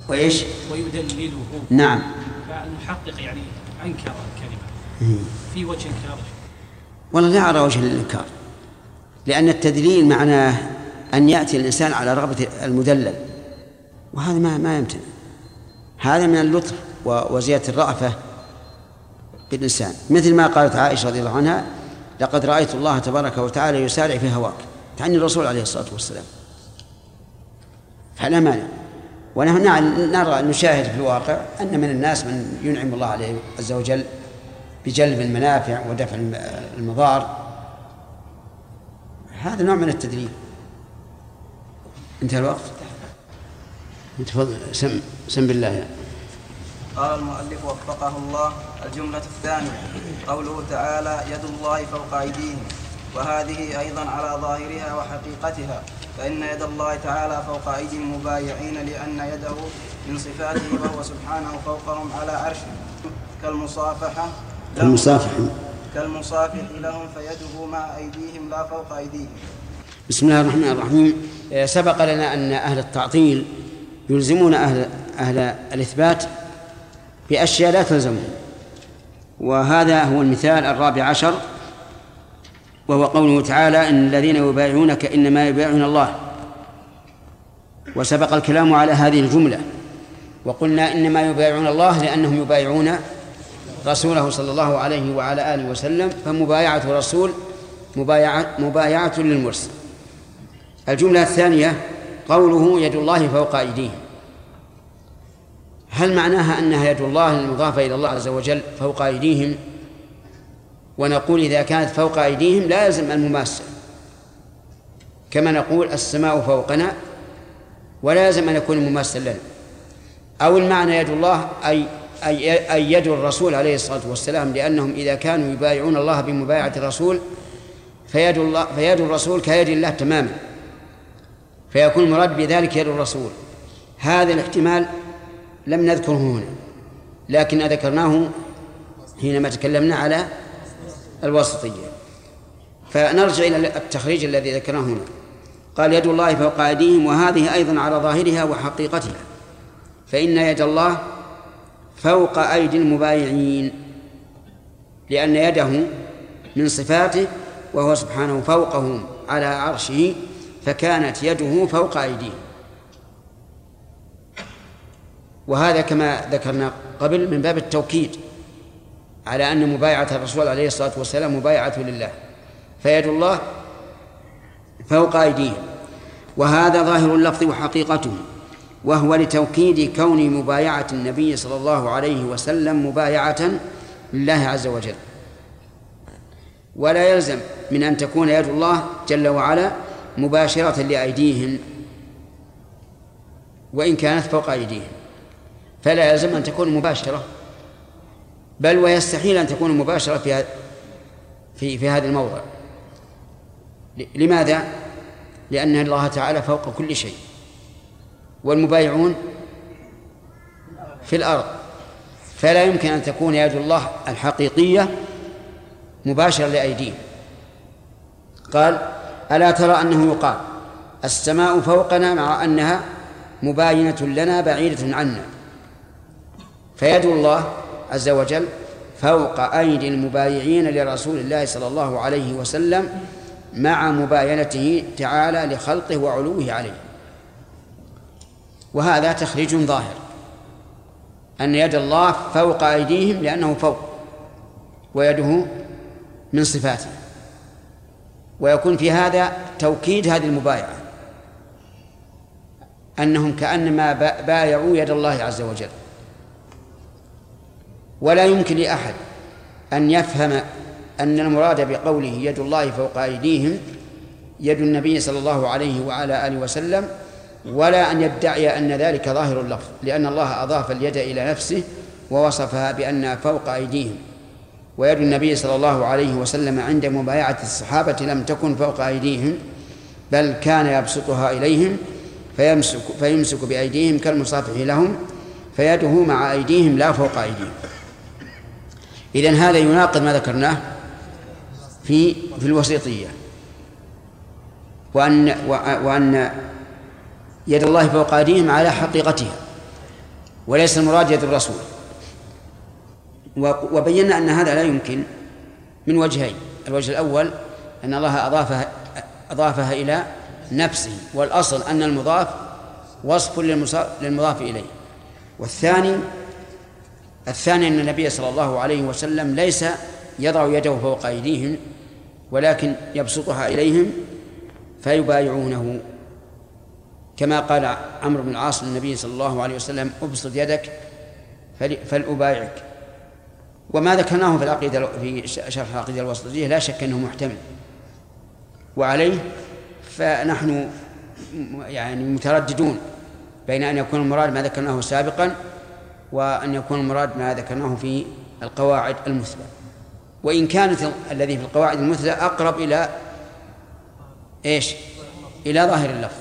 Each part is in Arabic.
وإيش؟ ويدلله. نعم. فالمحقق يعني أنكر الكلمة في وجه إنكاره. والله لا أرى وجه الإنكار، لأن التدليل معناه أن يأتي الإنسان على رغبة المدلل، وهذا ما يمتنع. هذا من اللطف وزيادة الرأفة بالإنسان، مثل ما قالت عائشة رضي الله عنها: لقد رأيت الله تبارك وتعالى يسارع في هواك، تعني الرسول عليه الصلاة والسلام. فلا مانع. ونحن نرى نشاهد في الواقع أن من الناس من ينعم الله عليه عز وجل بجلب المنافع ودفع المضار، هذا نوع من التدليل. انتهى الوقت. تفضل. سم بالله يعني. قال المؤلف وفقه الله: الجملة الثانية قوله تعالى: يد الله فوق أيديهم، وهذه أيضا على ظاهرها وحقيقتها، فإن يد الله تعالى فوق أيدي المبايعين لأن يده من صفاته، وهو سبحانه فوقهم على عرشه، كالمصافح لهم، فيده مع أيديهم لا فوق أيديهم. بسم الله الرحمن الرحيم. سبق لنا أن أهل التعطيل يلزمون أهل الإثبات بأشياء لا تلزمهم، وهذا هو المثال الرابع عشر، وهو قوله تعالى: إن الذين يبايعونك إنما يبايعون الله. وسبق الكلام على هذه الجملة، وقلنا إنما يبايعون الله لأنهم يبايعون رسوله صلى الله عليه وعلى آله وسلم، فمبايعة الرسول مبايعة للمرسل. الجملة الثانية قوله: يد الله فوق أيديهم. هل معناها أنها يد الله المضافة إلى الله عز وجل فوق أيديهم؟ ونقول إذا كانت فوق أيديهم لا يلزم المماثلة، كما نقول السماء فوقنا ولا يلزم أن يكون مماثلا لنا. أو المعنى يد الله أي يد الرسول عليه الصلاة والسلام، لأنهم إذا كانوا يبايعون الله بمبايعة الرسول فيد الرسول كيد الله تماما، فيكون المراد بذلك يد الرسول. هذا الاحتمال لم نذكره هنا، لكن ذكرناه حينما تكلمنا على الواسطية. فنرجع إلى التخريج الذي ذكرناه هنا. قال: يد الله فوق أيديهم، وهذه أيضا على ظاهرها وحقيقتها، فإن يد الله فوق أيدي المبايعين لأن يده من صفاته، وهو سبحانه فوقهم على عرشه، فكانت يده فوق أيديهم. وهذا كما ذكرنا قبل من باب التوكيد على أن مبايعة الرسول عليه الصلاة والسلام مبايعة لله، فيد الله فوق أيديهم. وهذا ظاهر اللفظ وحقيقته، وهو لتوكيد كون مبايعة النبي صلى الله عليه وسلم مبايعة لله عز وجل. ولا يلزم من أن تكون يد الله جل وعلا مباشرة لأيديهم وإن كانت فوق أيديهم، فلا يلزم أن تكون مباشرة، بل ويستحيل أن تكون مباشرة في هذا الموضع. لماذا؟ لأن الله تعالى فوق كل شيء، والمبايعون في الأرض، فلا يمكن أن تكون يد الله الحقيقية مباشرة لأيديهم. قال: ألا ترى أنه يقال السماء فوقنا مع أنها مباينة لنا بعيدة عنا، فيد الله عز وجل فوق أيدي المبايعين لرسول الله صلى الله عليه وسلم مع مباينته تعالى لخلقه وعلوه عليه. وهذا تخريج ظاهر أن يد الله فوق أيديهم لأنه فوق، ويده من صفاته، ويكون في هذا توكيد هذه المبايعة، أنهم كأنما بايعوا يد الله عز وجل. ولا يمكن لأحد أن يفهم أن المراد بقوله يد الله فوق أيديهم يد النبي صلى الله عليه وعلى آله وسلم، ولا أن يدعي أن ذلك ظاهر اللفظ، لأن الله أضاف اليد إلى نفسه ووصفها بأنها فوق أيديهم، ويد النبي صلى الله عليه وسلم عند مبايعة الصحابة لم تكن فوق أيديهم، بل كان يبسطها إليهم فيمسك بأيديهم كالمصافح لهم، فيده مع أيديهم لا فوق أيديهم. إذن هذا يناقض ما ذكرناه في الوسيطية، وأن يد الله فوق أيديهم على حقيقتها، وليس المراد يد الرسول. وبينا أن هذا لا يمكن من وجهين: الوجه الأول أن الله أضافها إلى نفسه، والأصل أن المضاف وصف للمضاف إليه. والثاني أن النبي صلى الله عليه وسلم ليس يضع يده فوق أيديهم، ولكن يبسطها إليهم فيبايعونه، كما قال عمرو بن العاص للنبي صلى الله عليه وسلم: ابسط يدك فلأبايعك. وما ذكرناه في العقيدة في شرح العقيدة الوسطية لا شك أنه محتمل، وعليه فنحن يعني مترددون بين أن يكون المراد ما ذكرناه سابقا وأن يكون المراد ما ذكرناه في القواعد المثلى، وإن كانت الذي في القواعد المثلى أقرب إلى إلى ظاهر اللفظ.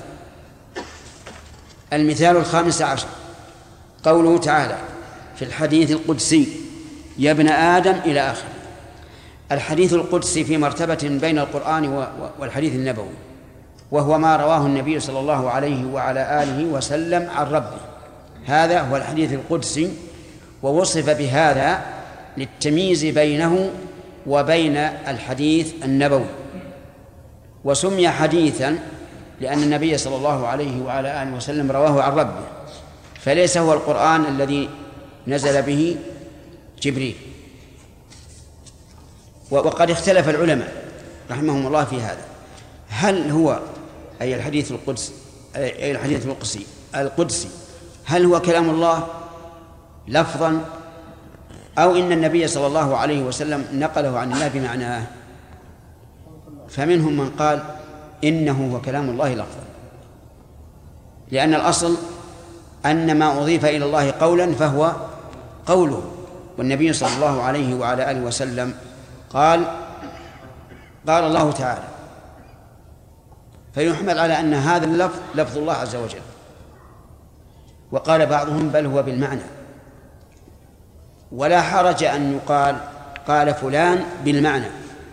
المثال 15 قوله تعالى في الحديث القدسي: يا ابن آدم إلى آخر. الحديث القدسي في مرتبة بين القرآن والحديث النبوي، وهو ما رواه النبي صلى الله عليه وعلى آله وسلم عن ربه، هذا هو الحديث القدسي، ووصف بهذا للتمييز بينه وبين الحديث النبوي. وسمي حديثا لأن النبي صلى الله عليه وعلى آله وسلم رواه عن ربه، فليس هو القرآن الذي نزل به جبريل. وقد اختلف العلماء رحمهم الله في هذا: هل هو أي الحديث القدسي هل هو كلام الله لفظا، أو إن النبي صلى الله عليه وسلم نقله عن الله بمعناه؟ فمنهم من قال إنه هو كلام الله لفظا، لأن الأصل أن ما أضيف إلى الله قولا فهو قوله، والنبي صلى الله عليه وعلى آله وسلم قال الله تعالى، فيحمل على أن هذا اللفظ لفظ الله عز وجل. وقال بعضهم بل هو بالمعنى، ولا حرج أن يقال قال فلان بالمعنى،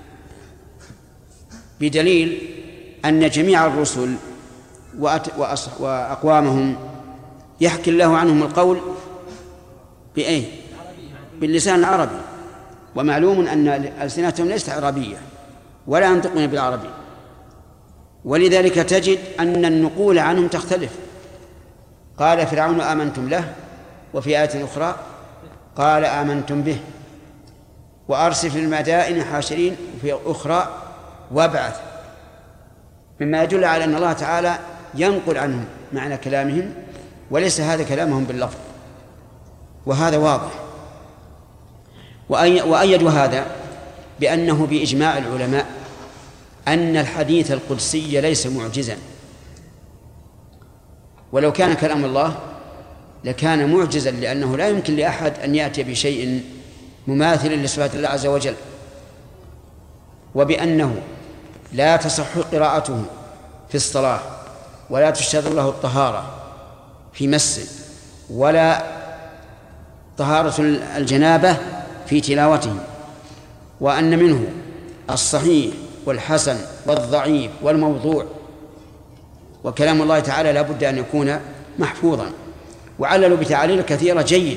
بدليل أن جميع الرسل وأقوامهم يحكي الله عنهم القول باللسان العربي، ومعلوم أن ألسنتهم ليست عربية ولا ينطقون بالعربي، ولذلك تجد أن النقول عنهم تختلف. قال فرعون آمنتم له، وفي آية أخرى قال آمنتم به، وأرسل في المدائن حاشرين، وفي أخرى وابعث، مما يدل على أن الله تعالى ينقل عنهم معنى كلامهم وليس هذا كلامهم باللفظ، وهذا واضح. وأيدوا هذا بأنه بإجماع العلماء أن الحديث القدسي ليس معجزا، ولو كان كلام الله لكان معجزا، لأنه لا يمكن لأحد أن يأتي بشيء مماثل لصفات الله عز وجل، وبأنه لا تصح قراءته في الصلاة، ولا تشترط له الطهارة في مس، ولا طهارة الجنابة في تلاوته، وأن منه الصحيح والحسن والضعيف والموضوع، وكلام الله تعالى لا بد أن يكون محفوظا. وعللوا بتعاليل كثيرة جيدة،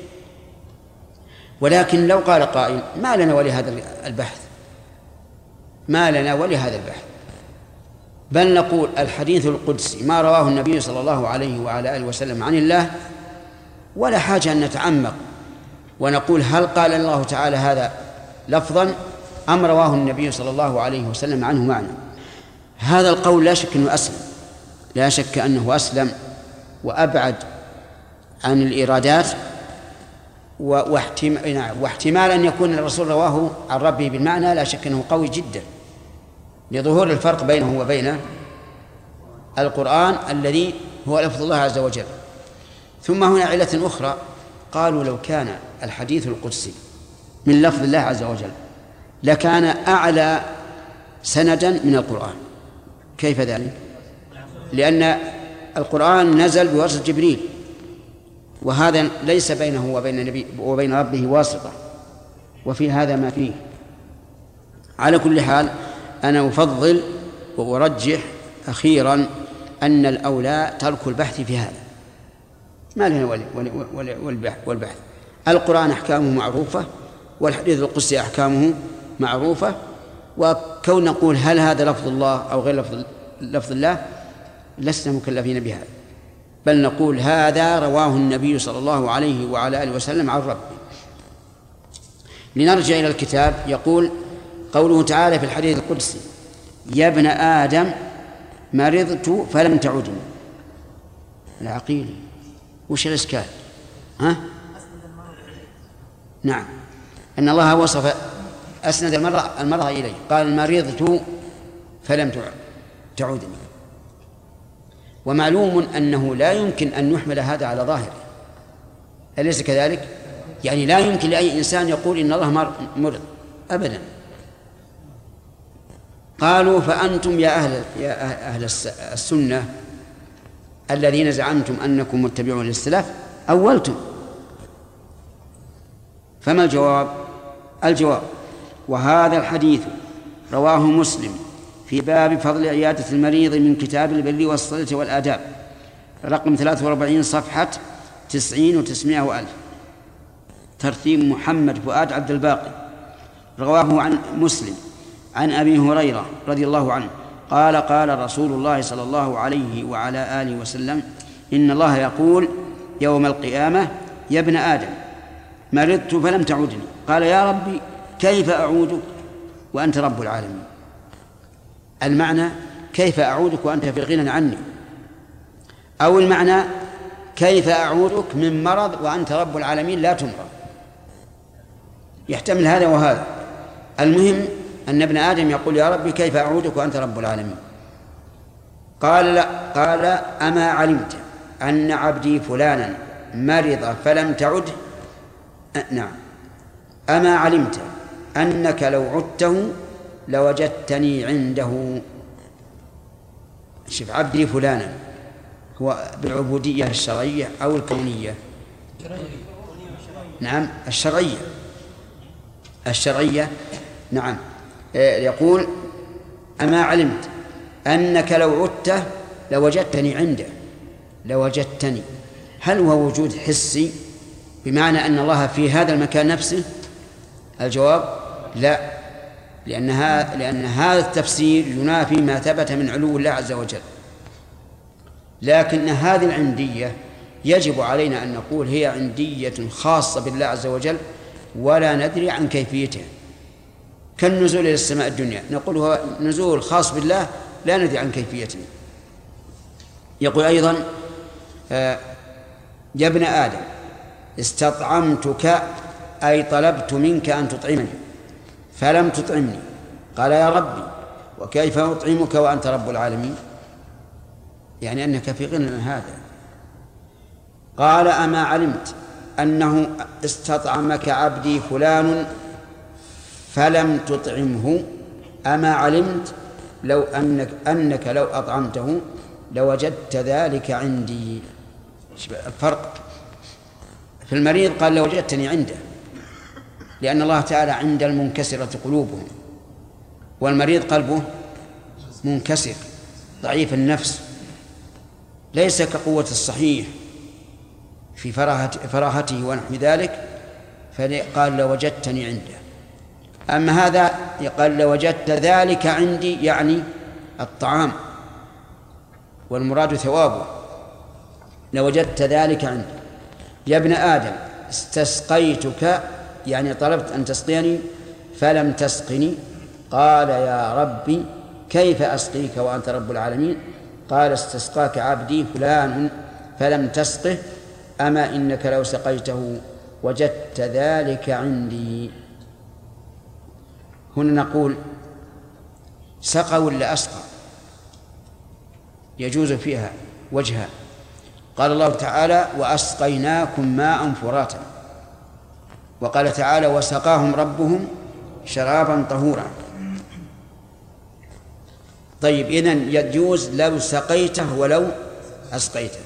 ولكن لو قال قائل ما لنا ولهذا البحث، ما لنا ولهذا البحث، بل نقول الحديث القدسي ما رواه النبي صلى الله عليه وعلى آله وسلم عن الله، ولا حاجة أن نتعمق ونقول هل قال الله تعالى هذا لفظا أم رواه النبي صلى الله عليه وسلم عنه معنى. هذا القول لا شك أنه أسلم، لا شك أنه أسلم وأبعد عن الإيرادات، واحتمال أن يكون الرسول رواه عن ربه بالمعنى لا شك أنه قوي جدا، لظهور الفرق بينه وبين القرآن الذي هو لفظ الله عز وجل. ثم هنا علة أخرى، قالوا لو كان الحديث القدسي من لفظ الله عز وجل لكان أعلى سندا من القرآن. كيف ذلك؟ لأن القرآن نزل بواسطة جبريل، وهذا ليس بينه وبين ربه واسطة، وفي هذا ما فيه. على كل حال أنا أفضل وأرجح أخيرا أن الأولى ترك البحث في هذا، ما لنا والبحث. القرآن أحكامه معروفة، والحديث القدسي أحكامه معروفة، وكون نقول هل هذا لفظ الله أو غير لفظ الله لسنا مكلفين بهذا، بل نقول هذا رواه النبي صلى الله عليه وعلى آله وسلم عن ربه. لنرجع إلى الكتاب. يقول قوله تعالى في الحديث القدسي: يا ابن آدم مرضت فلم تعدني. العقيل وش الإشكال؟ ها؟ نعم، أن الله وصف أسند المرض إليه، قال مرضت فلم تعودني. ومعلوم أنه لا يمكن أن يحمل هذا على ظاهره، أليس كذلك؟ يعني لا يمكن لأي إنسان يقول إن الله مرض أبدا. قالوا: فأنتم يا أهل السنة الذين زعمتم أنكم متبعون للسلف أولتم. فما الجواب؟ الجواب: وهذا الحديث رواه مسلم في باب فضل عيادة المريض من كتاب البر والصلة والآداب، رقم 43 صفحة 90 و900 وألف، ترتيب محمد فؤاد عبد الباقي. رواه عن مسلم عن أبي هريرة رضي الله عنه قال: قال رسول الله صلى الله عليه وعلى آله وسلم: إن الله يقول يوم القيامة: يا ابن آدم مرضت فلم تعودني. قال: يا ربي كيف أعودك وأنت رب العالمين؟ المعنى: كيف أعودك وأنت في غنى عني، أو المعنى: كيف أعودك من مرض وأنت رب العالمين لا تمرض. يحتمل هذا وهذا. المهم أن ابن آدم يقول: يا ربي كيف أعودك وأنت رب العالمين؟ قال: لا. قال: أما علمت أن عبدي فلانا مرض فلم تعد؟ نعم. أما علمت أنك لو عدته لوجدتني عنده. شوف، عبدي فلانا هو بالعبودية الشرعية أو الكونية؟ نعم، الشرعية. نعم. يقول: أما علمت أنك لو عدته لوجدتني عنده. لوجدتني، هل هو وجود حسي بمعنى أن الله في هذا المكان نفسه؟ الجواب: لا، لأن هذا التفسير ينافي ما ثبت من علو الله عز وجل. لكن هذه العندية يجب علينا أن نقول هي عندية خاصة بالله عز وجل، ولا ندري عن كيفيتها، كالنزول إلى السماء الدنيا، نقول هو نزول خاص بالله لا ندري عن كيفيته. يقول أيضا: يا ابن آدم استطعمتك، أي طلبت منك أن تطعمني فلم تطعمني. قال: يا ربي وكيف أطعمك وأنت رب العالمين؟ يعني أنك في غنى من هذا. قال: أما علمت أنه استطعمك عبدي فلان فلم تطعمه؟ أما علمت لو أنك لو أطعمته لوجدت ذلك عندي؟ الفرق في المريض قال: لوجدتني عنده، لأن الله تعالى عند المنكسرة قلوبهم، والمريض قلبه منكسر ضعيف النفس، ليس كقوة الصحيح في فراهته ونحو ذلك، فقال: لوجدتني عنده. أما هذا قال: لوجدت ذلك عندي، يعني الطعام، والمراد ثوابه. لوجدت ذلك عندي. يا ابن آدم استسقيتك، يعني طلبت أن تسقيني فلم تسقني. قال: يا ربي كيف أسقيك وأنت رب العالمين؟ قال: استسقاك عبدي فلان فلم تسقه، أما إنك لو سقيته وجدت ذلك عندي. هنا نقول: سقى ولا أسقى؟ يجوز فيها وجهان. قال الله تعالى: وأسقيناكم ماء فراتا، وقال تعالى: وسقاهم ربهم شرابا طهورا. طيب، إذن يجوز لو سقيته ولو أسقيته.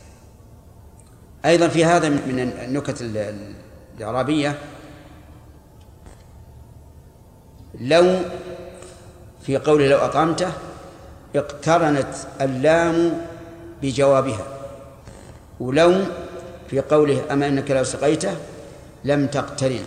أيضا في هذا من النكت الإعرابية، لو في قوله لو أطعمته اقترنت اللام بجوابها، ولو في قوله أما إنك لو سقيته لم تقترن.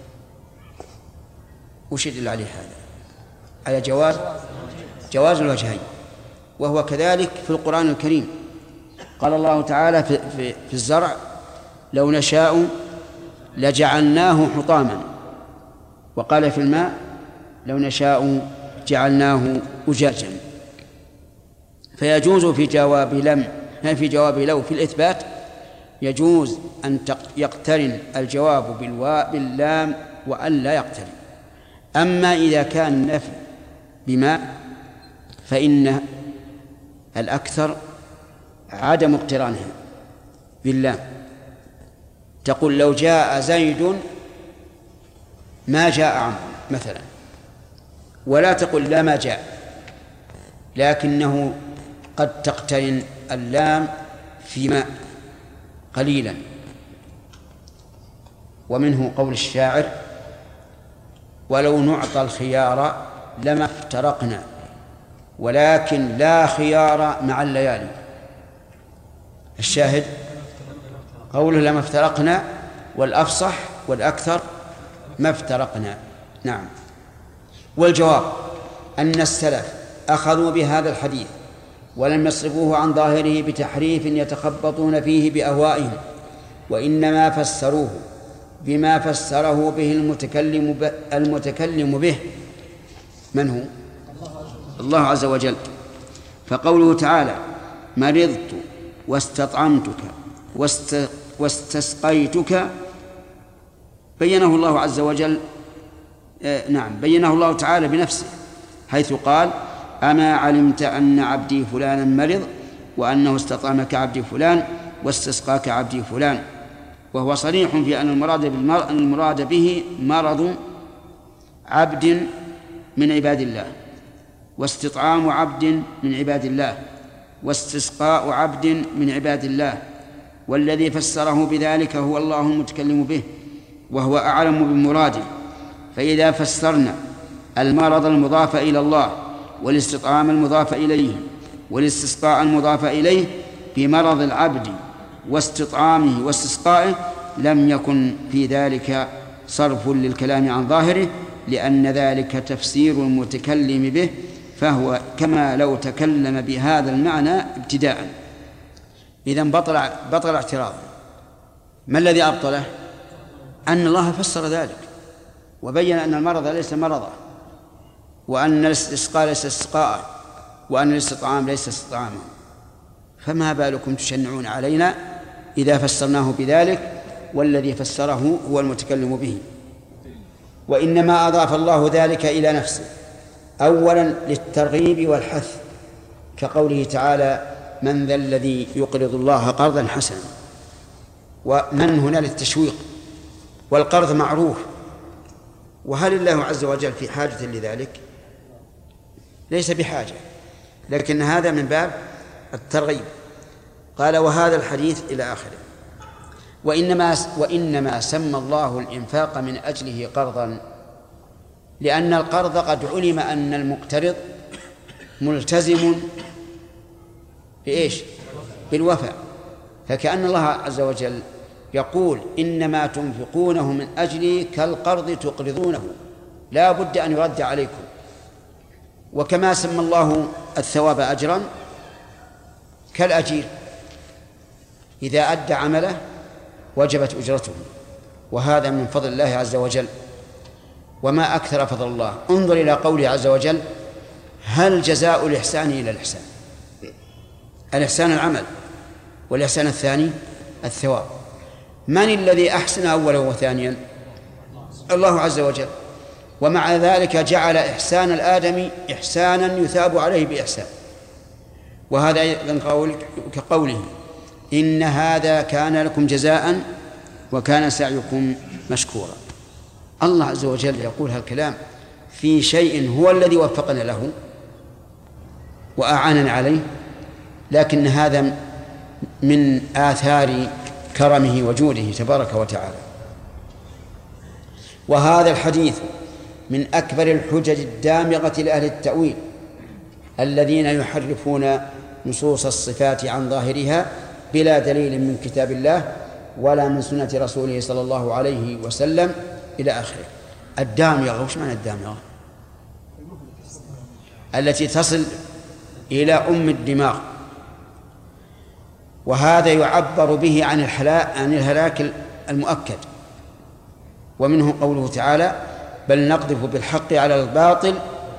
وش يدل عليه هذا؟ على جواز الوجهين، وهو كذلك في القرآن الكريم. قال الله تعالى في الزرع لو نشاء لجعلناه حطاما، وقال في الماء لو نشاء جعلناه أجاجا. فيجوز في جواب لو في الإثبات يجوز أن يقترن الجواب باللام وأن لا يقترن. أما إذا كان النفي بما فإن الأكثر عدم اقترانها باللام. تقول لو جاء زيد ما جاء عمرو مثلا، ولا تقل لا ما جاء، لكنه قد تقترن اللام فيما قليلا. ومنه قول الشاعر ولو نعطى الخيار لما افترقنا ولكن لا خيار مع الليالي. الشاهد قوله لما افترقنا، والأفصح والأكثر ما افترقنا. نعم. والجواب أن السلف أخذوا بهذا الحديث ولم يصرفوه عن ظاهره بتحريف يتخبطون فيه بأهوائهم، وإنما فسروه بما فسره به المتكلم به. من هو؟ الله عز وجل. فقوله تعالى مرضت واستطعمتك واستسقيتك بينه الله عز وجل، بينه الله تعالى بنفسه، حيث قال أما علمت أن عبدي فلانا مرض وأنه استطعمك عبدي فلان واستسقاك عبدي فلان. وهو صريح في أن المراد به مرض عبد من عباد الله، واستطعام عبد من عباد الله، واستسقاء عبد من عباد الله، والذي فسره بذلك هو الله المتكلم به، وهو أعلم بمراده. فإذا فسرنا المرض المضاف إلى الله والاستطعام المضاف إليه والاستسقاء المضاف إليه بمرض العبد واستطعامه واستسقائه لم يكن في ذلك صرف للكلام عن ظاهره، لأن ذلك تفسير المتكلم به، فهو كما لو تكلم بهذا المعنى ابتداء. إذن بطل اعتراض. ما الذي أبطله؟ أن الله فسر ذلك وبين أن المرض ليس مرضا، وأن الاستسقاء ليس استسقاء، وأن الاستطعام ليس استطعاما. فما بالكم تشنعون علينا إذا فسرناه بذلك والذي فسره هو المتكلم به؟ وإنما أضاف الله ذلك إلى نفسه، أولا للترغيب والحث، كقوله تعالى من ذا الذي يقرض الله قرضا حسنا. ومن هنا للتشويق، والقرض معروف. وهل الله عز وجل في حاجة لذلك؟ ليس بحاجة، لكن هذا من باب الترغيب. قال وهذا الحديث إلى آخره. وإنما سمى الله الإنفاق من أجله قرضا، لأن القرض قد علم أن المقترض ملتزم بإيش؟ بالوفاء. فكأن الله عز وجل يقول إنما تنفقونه من أجلي كالقرض تقرضونه، لا بد أن يرد عليكم. وكما سمى الله الثواب أجرا كالأجير، إذا أدى عمله وجبت أجرته، وهذا من فضل الله عز وجل. وما أكثر فضل الله. انظر إلى قوله عز وجل هل جزاء الإحسان إلى الإحسان؟ الإحسان العمل، والإحسان الثاني الثواب. من الذي أحسن أولا وثانيا؟ الله عز وجل. ومع ذلك جعل إحسان الآدمي إحسانا يثاب عليه بإحسان. وهذا أيضا كقوله إن هذا كان لكم جزاء وكان سعيكم مشكورا. الله عز وجل يقول هالكلام في شيء هو الذي وفقنا له وأعاننا عليه، لكن هذا من آثار كرمه وجوده تبارك وتعالى. وهذا الحديث من أكبر الحجج الدامغة لأهل التأويل الذين يحرفون نصوص الصفات عن ظاهرها بلا دليل من كتاب الله ولا من سنة رسوله صلى الله عليه وسلم إلى آخره. الدامغة، وش معنى الدامغة؟ التي تصل إلى أم الدماغ، وهذا يعبر به عن الهلاك المؤكد. ومنه قوله تعالى: بل نقذف بالحق على الباطل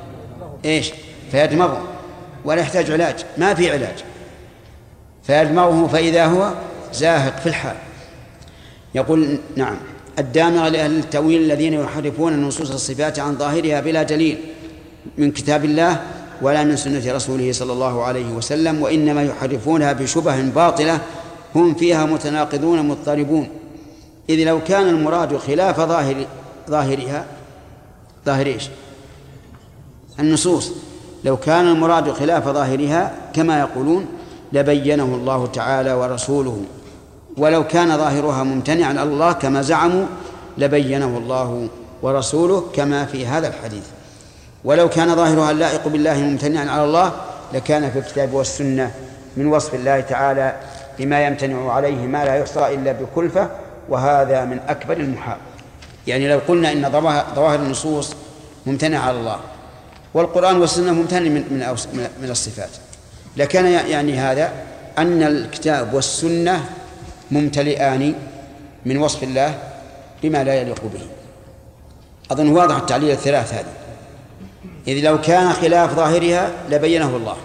فيدمغه ولا يحتاج علاج، ما في علاج، فيدمغه فإذا هو زاهق في الحال. يقول نعم: الدامغة لأهل التأويل الذين يحرفون نصوص الصفات عن ظاهرها بلا دليل من كتاب الله ولا من سنة رسوله صلى الله عليه وسلم، وإنما يحرفونها بشبه باطلة هم فيها متناقضون مضطربون. إذ لو كان المراد خلاف ظاهرها، ظاهر النصوص، لو كان المراد خلاف ظاهرها كما يقولون لبينه الله تعالى ورسوله، ولو كان ظاهرها ممتنعا على الله كما زعموا لبينه الله ورسوله كما في هذا الحديث. ولو كان ظاهرها اللائق بالله ممتنعا على الله لكان في الكتاب والسنة من وصف الله تعالى بما يمتنع عليه ما لا يحصى إلا بكلفة، وهذا من أكبر المحال. يعني لو قلنا إن ظواهر النصوص ممتنع على الله والقرآن والسنة ممتنع من الصفات، لكان يعني هذا أن الكتاب والسنة ممتلئان من وصف الله بما لا يليق به. أظن واضح التعليل الثلاث هذه. إذ لو كان خلاف ظاهرها لبينه الله،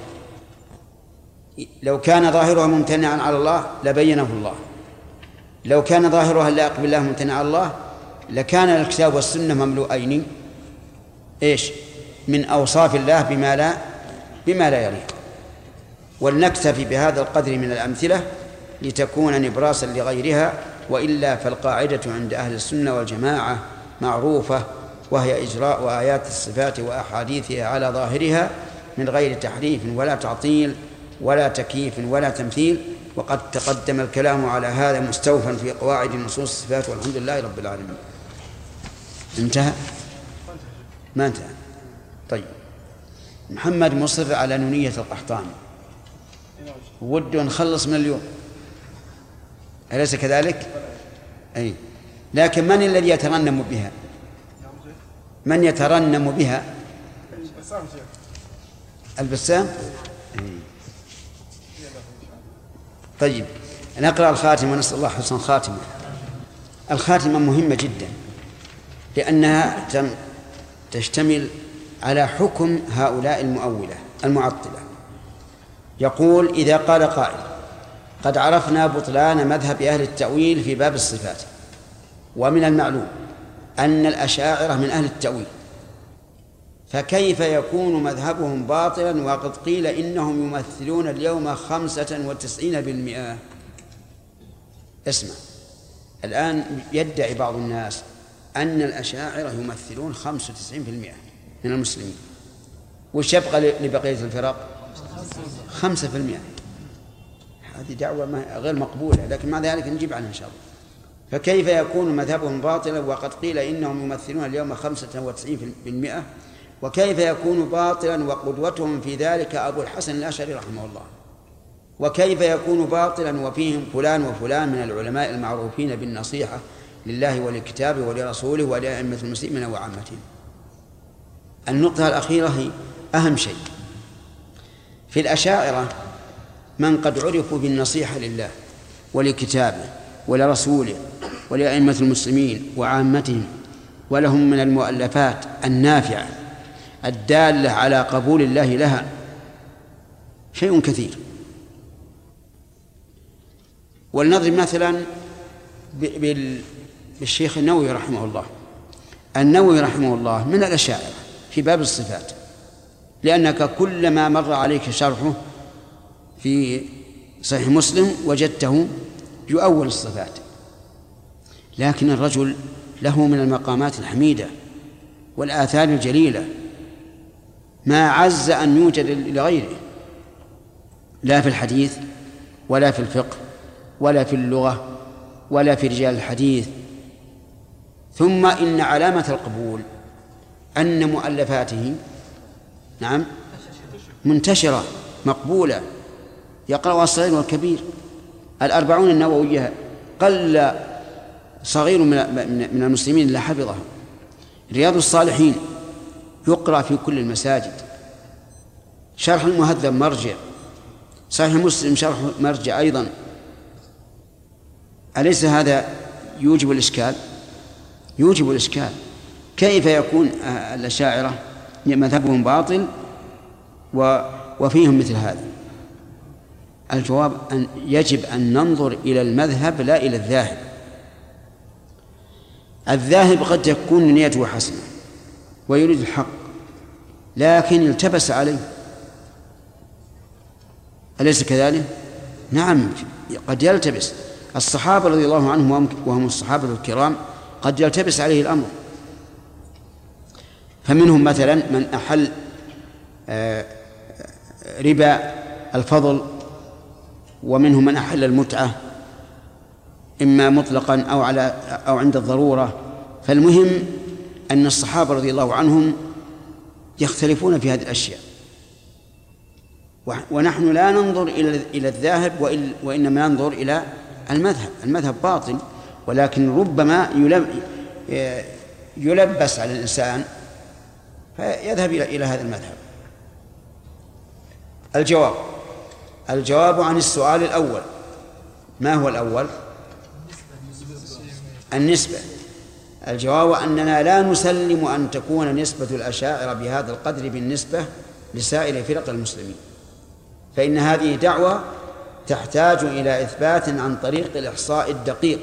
لو كان ظاهرها ممتنعا على الله لبينه الله، لو كان ظاهرها اللائق بالله ممتنعا على الله لكان الكتاب والسنة مملوءين من أوصاف الله بما لا يليق. ولنكتفي بهذا القدر من الأمثلة لتكون نبراسا لغيرها، وإلا فالقاعدة عند أهل السنة والجماعة معروفة، وهي إجراء آيات الصفات وأحاديثها على ظاهرها من غير تحريف ولا تعطيل ولا تكييف ولا تمثيل. وقد تقدم الكلام على هذا مستوفا في قواعد نصوص الصفات، والحمد لله رب العالمين. انتهى؟ ما انتهى. طيب، محمد مصر على نونية القحطاني، وده نخلص من اليوم، أليس كذلك؟ أي، لكن من الذي يترنم بها؟ من يترنم بها؟ البسام. طيب، نقرأ الخاتمة ونسأل الله حسن الخاتمة. الخاتمة مهمة جدا لأنها تشتمل على حكم هؤلاء المعطلة. يقول: إذا قال قائل: قد عرفنا بطلان مذهب أهل التأويل في باب الصفات، ومن المعلوم أن الأشاعرة من أهل التأويل، فكيف يكون مذهبهم باطلا وقد قيل إنهم يمثلون اليوم 95%؟ اسمع، الآن يدعي بعض الناس أن الأشاعرة يمثلون 95% من المسلمين، وش يبقى لبقية الفرق؟ 5%. هذه دعوة غير مقبولة، لكن مع ذلك نجيب عنها إن شاء الله. فكيف يكون مذهبهم باطلا وقد قيل إنهم يمثلون اليوم 95%؟ وكيف يكون باطلا وقدوتهم في ذلك أبو الحسن الأشعري رحمه الله؟ وكيف يكون باطلا وفيهم فلان وفلان من العلماء المعروفين بالنصيحة لله ولكتابه ولرسوله ولأئمة المسلمين وعامتهم؟ النقطة الأخيرة هي أهم شيء. في الأشاعرة من قد عرفوا بالنصيحة لله ولكتابه ولرسوله ولأئمة المسلمين وعامتهم، ولهم من المؤلفات النافعة الدالة على قبول الله لها شيء كثير. ولنضرب مثلا بالشيخ النووي رحمه الله. النووي رحمه الله من الأشاعرة في باب الصفات، لأنك كلما مر عليك شرحه في صحيح مسلم وجدته يؤول الصفات، لكن الرجل له من المقامات الحميدة والآثار الجليلة ما عز أن يوجد لغيره، لا في الحديث ولا في الفقه ولا في اللغة ولا في رجال الحديث. ثم إن علامة القبول أن مؤلفاته نعم منتشرة مقبولة، يقرأها الصغير والكبير. 40 النووية قل صغير من المسلمين إلا حفظه. رياض الصالحين يقرأ في كل المساجد، شرح المهذب مرجع، صحيح مسلم شرح مرجع أيضا. أليس هذا يوجب الإشكال؟ يوجب الإشكال. كيف يكون الأشاعرة مذهبهم باطل وفيهم مثل هذا؟ الجواب أن يجب أن ننظر إلى المذهب لا إلى الذاهب. الذاهب قد تكون نيته حسنة ويريد الحق، لكن التبس عليه، أليس كذلك؟ نعم، قد يلتبس. الصحابة رضي الله عنهم وهم الصحابة الكرام قد يلتبس عليه الأمر، فمنهم مثلا من أحل ربا الفضل، ومنهم من أحل المتعة إما مطلقا أو عند الضرورة. فالمهم أن الصحابة رضي الله عنهم يختلفون في هذه الأشياء، ونحن لا ننظر إلى الذاهب وإنما ننظر إلى المذهب. المذهب باطل، ولكن ربما يلبس على الإنسان فيذهب إلى هذا المذهب. الجواب عن السؤال الأول، ما هو الأول؟ النسبة. الجواب أننا لا نسلم أن تكون نسبة الأشاعرة بهذا القدر بالنسبة لسائر فرق المسلمين، فإن هذه دعوة تحتاج إلى إثبات عن طريق الإحصاء الدقيق.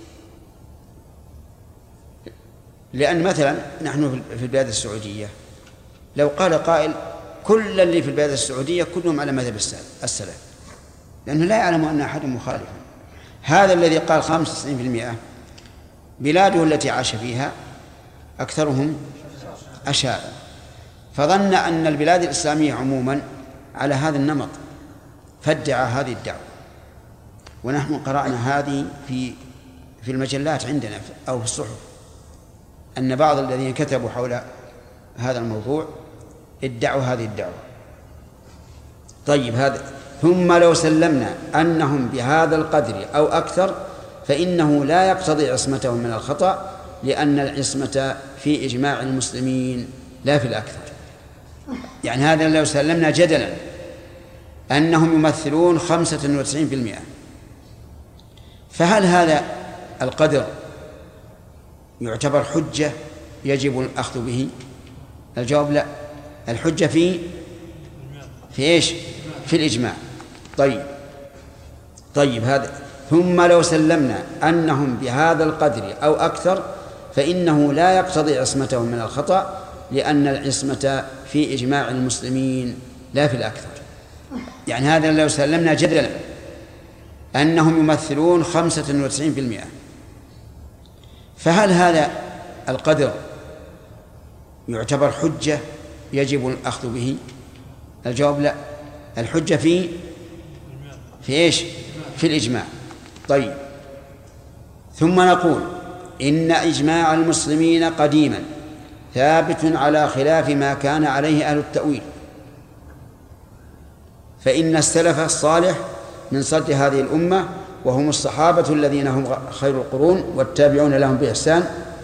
لأن مثلا نحن في البلاد السعودية لو قال قائل كل اللي في البلاد السعودية كلهم على مذهب السلف، لأنه لا يعلم أن أحد مخالفا. هذا الذي قال 95% بلاده التي عاش فيها أكثرهم أشاعرة، فظن أن البلاد الإسلامية عموما على هذا النمط فادعى هذه الدعوة. ونحن قرأنا هذه في المجلات عندنا أو في الصحف، أن بعض الذين كتبوا حول هذا الموضوع ادعوا هذه الدعوة. طيب، هذا ثم لو سلمنا أنهم بهذا القدر أو أكثر فإنه لا يقتضي عصمتهم من الخطأ، لأن العصمة في إجماع المسلمين لا في الأكثر. يعني هذا لو سلمنا جدلا أنهم يمثلون 95%، فهل هذا القدر يعتبر حجة يجب الأخذ به؟ الجواب لا، الحجة في إيش؟ في الإجماع. طيب هذا ثم لو سلمنا أنهم بهذا القدر أو أكثر فإنه لا يقتضي عصمتهم من الخطأ، لأن العصمة في إجماع المسلمين لا في الأكثر. يعني هذا لو سلمنا جدلا أنهم يمثلون 95%، فهل هذا القدر يعتبر حجة يجب الأخذ به؟ الجواب لا، الحجة في إيش؟ في الإجماع. طيب، ثم نقول إن إجماع المسلمين قديما ثابت على خلاف ما كان عليه أهل التأويل، فإن السلف الصالح من صدر هذه الأمة وهم الصحابة الذين هم خير القرون والتابعون لهم بإحسان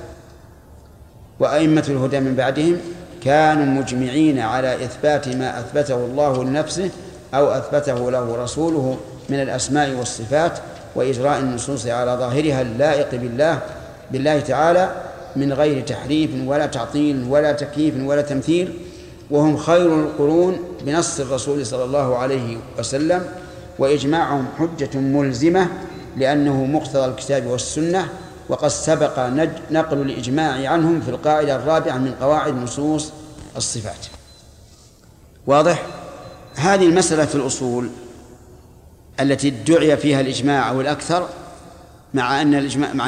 وأئمة الهدى من بعدهم كانوا مجمعين على إثبات ما أثبته الله لنفسه أو أثبته له رسوله من الأسماء والصفات، وإجراء النصوص على ظاهرها اللائق بالله تعالى من غير تحريف ولا تعطيل ولا تكييف ولا تمثيل، وهم خير القرون بنص الرسول صلى الله عليه وسلم. وإجماعهم حجة ملزمة لأنه مقتضى الكتاب والسنة، وقد سبق نقل الإجماع عنهم في القاعدة الرابعة من قواعد نصوص الصفات. واضح؟ هذه المسألة في الأصول التي ادعي فيها الإجماع أو الأكثر، مع أن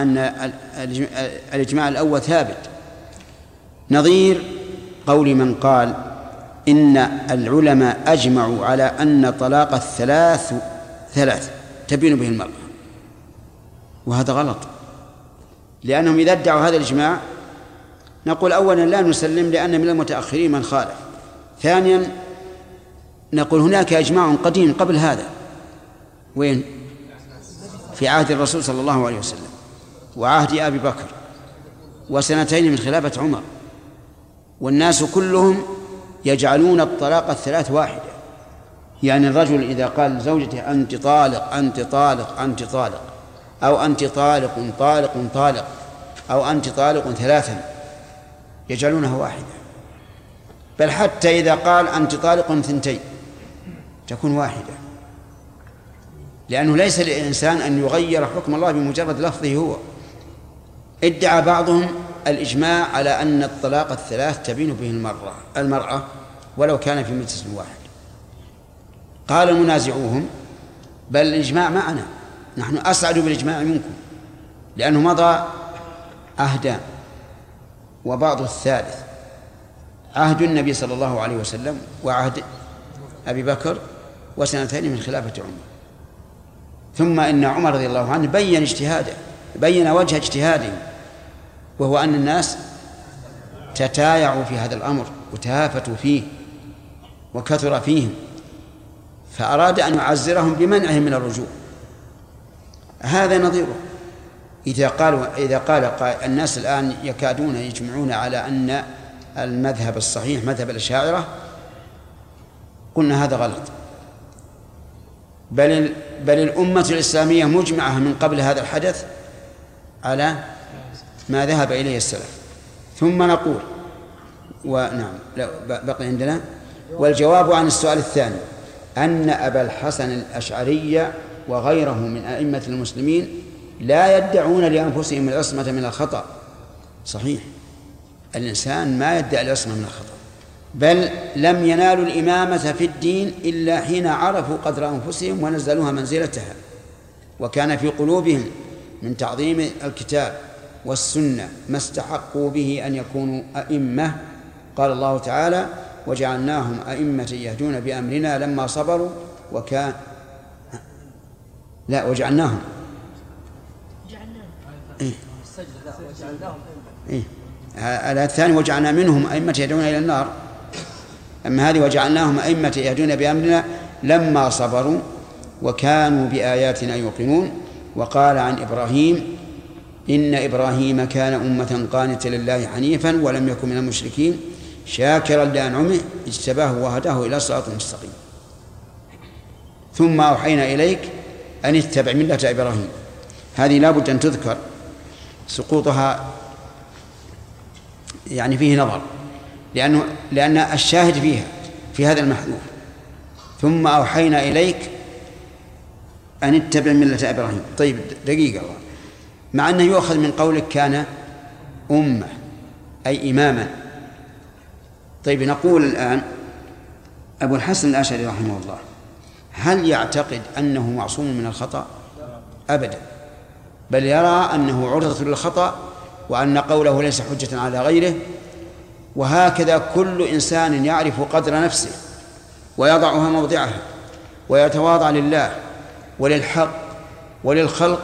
الإجماع الأول ثابت، نظير قول من قال إن العلماء أجمعوا على أن طلاق الثلاث تبين به المرأة، وهذا غلط، لأنهم إذا ادعوا هذا الإجماع نقول أولا لا نسلم لأن من المتأخرين من خالف، ثانيا نقول هناك إجماع قديم قبل هذا، وين؟ في عهد الرسول صلى الله عليه وسلم وعهد أبي بكر وسنتين من خلافة عمر، والناس كلهم يجعلون الطلاق الثلاث واحدة. يعني الرجل إذا قال لزوجته أنت طالق أنت طالق أنت طالق، أو أنت طالق طالق طالق، أو أنت طالق ثلاثا، يجعلونها واحدة. بل حتى إذا قال أنت طالق ثنتين تكون واحدة، لأنه ليس للإنسان أن يغير حكم الله بمجرد لفظه هو. ادعى بعضهم الإجماع على أن الطلاق الثلاث تبين به المرأة ولو كان في مجلس واحد. قال منازعوهم بل الإجماع معنا، نحن أسعد بالإجماع منكم، لأنه مضى عهدان وبعض الثالث، عهد النبي صلى الله عليه وسلم وعهد أبي بكر وسنتين من خلافة عمر. ثم إن عمر رضي الله عنه بين اجتهاده، بين وجه اجتهاده، وهو أن الناس تتايعوا في هذا الأمر وتهافتوا فيه وكثر فيهم، فأراد أن يعزرهم بمنعهم من الرجوع. هذا نظيره. إذا قال الناس الآن يكادون يجمعون على أن المذهب الصحيح مذهب الأشاعرة، قلنا هذا غلط. بل الأمة الإسلامية مجمعة من قبل هذا الحدث على ما ذهب إليه السلف. ثم نقول ونعم بقي عندنا. والجواب عن السؤال الثاني أن أبا الحسن الأشعري وغيره من أئمة المسلمين لا يدعون لأنفسهم العصمة من الخطأ. صحيح، الإنسان ما يدعي العصمة من الخطأ، بل لم ينالوا الإمامة في الدين إلا حين عرفوا قدر أنفسهم ونزلوها منزلتها، وكان في قلوبهم من تعظيم الكتاب والسنة ما استحقوا به أن يكونوا أئمة. قال الله تعالى وجعلناهم أئمة يهدون بأمرنا لما صبروا وكان لا وجعلناهم الآية الثانية وجعلنا منهم أئمة يهدون إلى النار، أما هذه وجعلناهم أئمة يهدون بأمرنا لما صبروا وكانوا بآياتنا يوقنون. وقال عن إبراهيم إن إبراهيم كان أمة قانتا لله حنيفا ولم يكن من المشركين شاكرا لأنعمه اجتباه وهداه إلى صراط مستقيم. ثم أوحينا إليك أن اتبع ملة إبراهيم. هذه لا بد أن تذكر، سقوطها يعني فيه نظر، لأن الشاهد فيها في هذا المحذوف ثم أوحينا إليك أن اتبع ملة إبراهيم. طيب دقيقة، مع أنه يؤخذ من قولك كان أمة أي إماما. طيب نقول الآن أبو الحسن الأشعري رحمه الله هل يعتقد أنه معصوم من الخطأ؟ أبدا، بل يرى أنه عرضة للخطأ وأن قوله ليس حجة على غيره. وهكذا كل إنسان يعرف قدر نفسه ويضعها موضعها ويتواضع لله وللحق وللخلق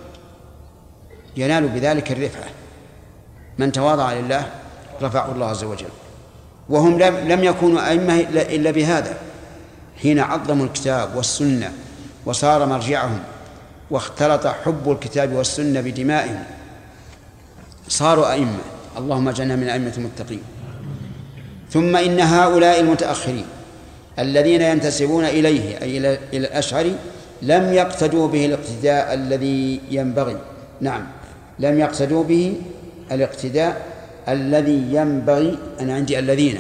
ينال بذلك الرفعة. من تواضع لله رفعه الله عز وجل. وهم لم يكونوا أئمة إلا بهذا، حين عظموا الكتاب والسنة وصار مرجعهم واختلط حب الكتاب والسنة بدمائهم صاروا أئمة. اللهم اجعلنا من أئمة المتقين. ثم إن هؤلاء المتأخرين الذين ينتسبون إليه أي إلى الأشعري لم يقتدوا به الاقتداء الذي ينبغي. نعم، لم يقتدوا به الاقتداء الذي ينبغي. أنا عندي الذين،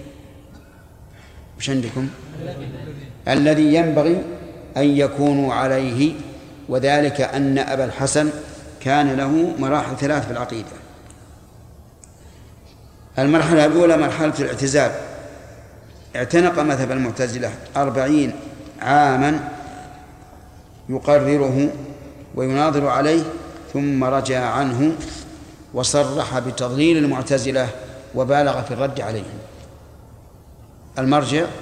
مش عندكم؟ الذي ينبغي أن يكونوا عليه، وذلك أن أبا الحسن كان له مراحل ثلاث في العقيدة. المرحلة الأولى مرحلة الاعتزال، اعتنق مذهب المعتزلة 40 عاما يقرره ويناظر عليه، ثم رجع عنه وصرح بتضليل المعتزلة وبالغ في الرد عليهم. المرجع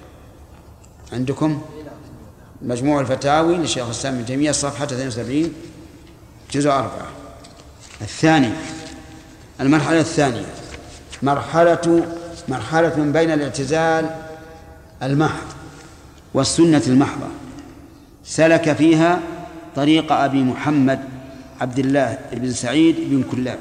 عندكم مجموع الفتاوي للشيخ الإسلام ابن تيمية صفحة 72 جزء 4. الثاني المرحلة الثانية مرحلة بين الاعتزال المحض والسنة المحضة، سلك فيها طريق أبي محمد عبد الله بن سعيد بن كلاب.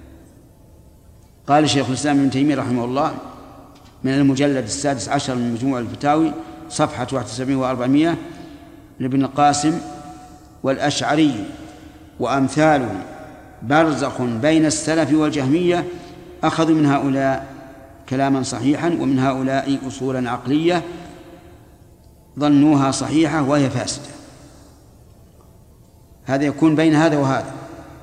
قال شيخ الإسلام ابن تيمية رحمه الله من المجلد 16 من مجموع الفتاوي صفحة 71 و400 لابن القاسم: والأشعري وأمثاله برزخ بين السلف والجهمية، أخذوا من هؤلاء كلاما صحيحا ومن هؤلاء أصولا عقلية ظنوها صحيحة وهي فاسدة. هذا يكون بين هذا وهذا.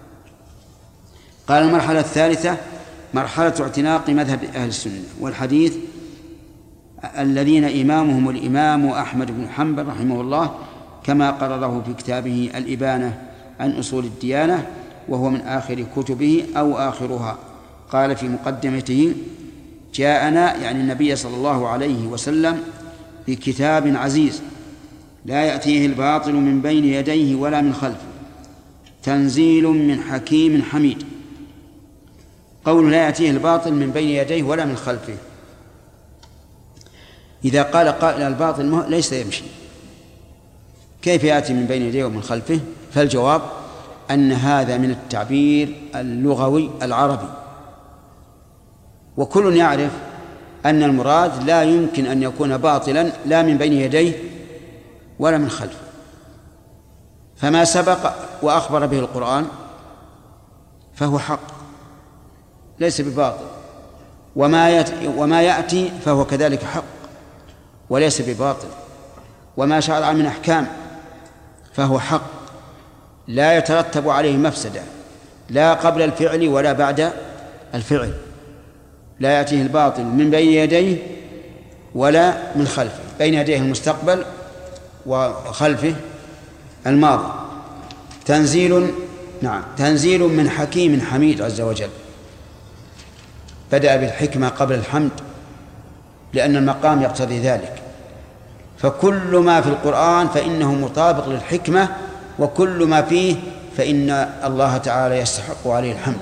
قال: المرحلة الثالثة مرحلة اعتناق مذهب أهل السنة والحديث الذين إمامهم الإمام أحمد بن حنبل رحمه الله، كما قرره في كتابه الإبانة عن أصول الديانة، وهو من آخر كتبه أو آخرها. قال في مقدمته: جاءنا يعني النبي صلى الله عليه وسلم بكتاب عزيز لا يأتيه الباطل من بين يديه ولا من خلفه، تنزيل من حكيم حميد. قول لا يأتيه الباطل من بين يديه ولا من خلفه، إذا قال قائل الباطل ليس يمشي، كيف يأتي من بين يديه ومن خلفه؟ فالجواب أن هذا من التعبير اللغوي العربي، وكل يعرف أن المراد لا يمكن أن يكون باطلا لا من بين يديه ولا من خلفه. فما سبق وأخبر به القرآن فهو حق ليس بباطل، وما يأتي فهو كذلك حق وليس بباطل، وما شرع من أحكام فهو حق لا يترتب عليه مفسدة لا قبل الفعل ولا بعد الفعل. لا يأتيه الباطل من بين يديه ولا من خلفه، بين يديه المستقبل وخلفه الماضي. تنزيل من حكيم حميد عز وجل. بدأ بالحكمة قبل الحمد لأن المقام يقتضي ذلك، فكل ما في القرآن فإنه مطابق للحكمة، وكل ما فيه فإن الله تعالى يستحق عليه الحمد.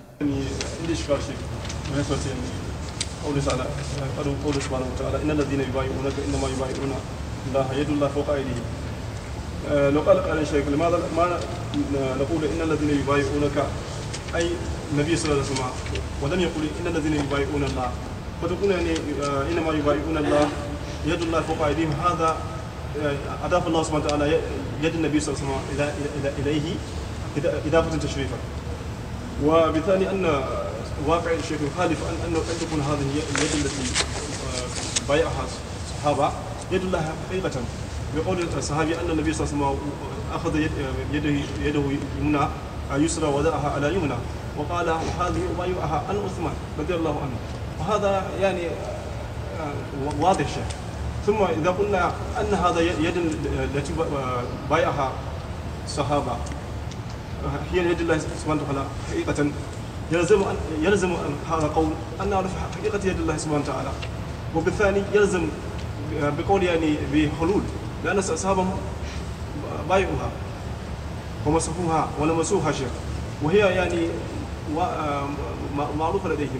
قوله سبحانه وتعالى: إن الذين يبايعونك إنما يبايعون الله يد الله فوق أيديهم. لو قال الشيخ لماذا ما نقول إن الذين يبايعونك أي النبي صلى الله عليه وسلم، ولم يقل إن الذين يبايعون الله، فتقول يعني إنما يبايعون الله يد الله فوق أيديهم. هذا أضاف الله سبحانه وتعالى يد النبي صلى الله عليه وسلم إليه إضافة تشريفا. وبالتالي أن واقع الشيخ يخالف أن تكون هذه اليد التي بايعها الصحابة يد الله حقيقة، بقول الصحابي أن النبي صلى الله عليه وسلم أخذ يده يمنى يسرى وضعها على يمنى وقال: هذه أبايعها عن عثمان رضي الله عنه. وهذا يعني واضح شيء. ثم إذا قلنا أن هذا يد التي بايعها الصحابة هي يد الله سبحانه وتعالى حقيقة، يلزم هذا القول أن نعرف حقيقة يد الله سبحانه وتعالى. وبالثاني يلزم بقول يعني بحلول، لأن الصحابة بايعوها ومسحوها ولمسوها شيء، وهي يعني معروفة لديهم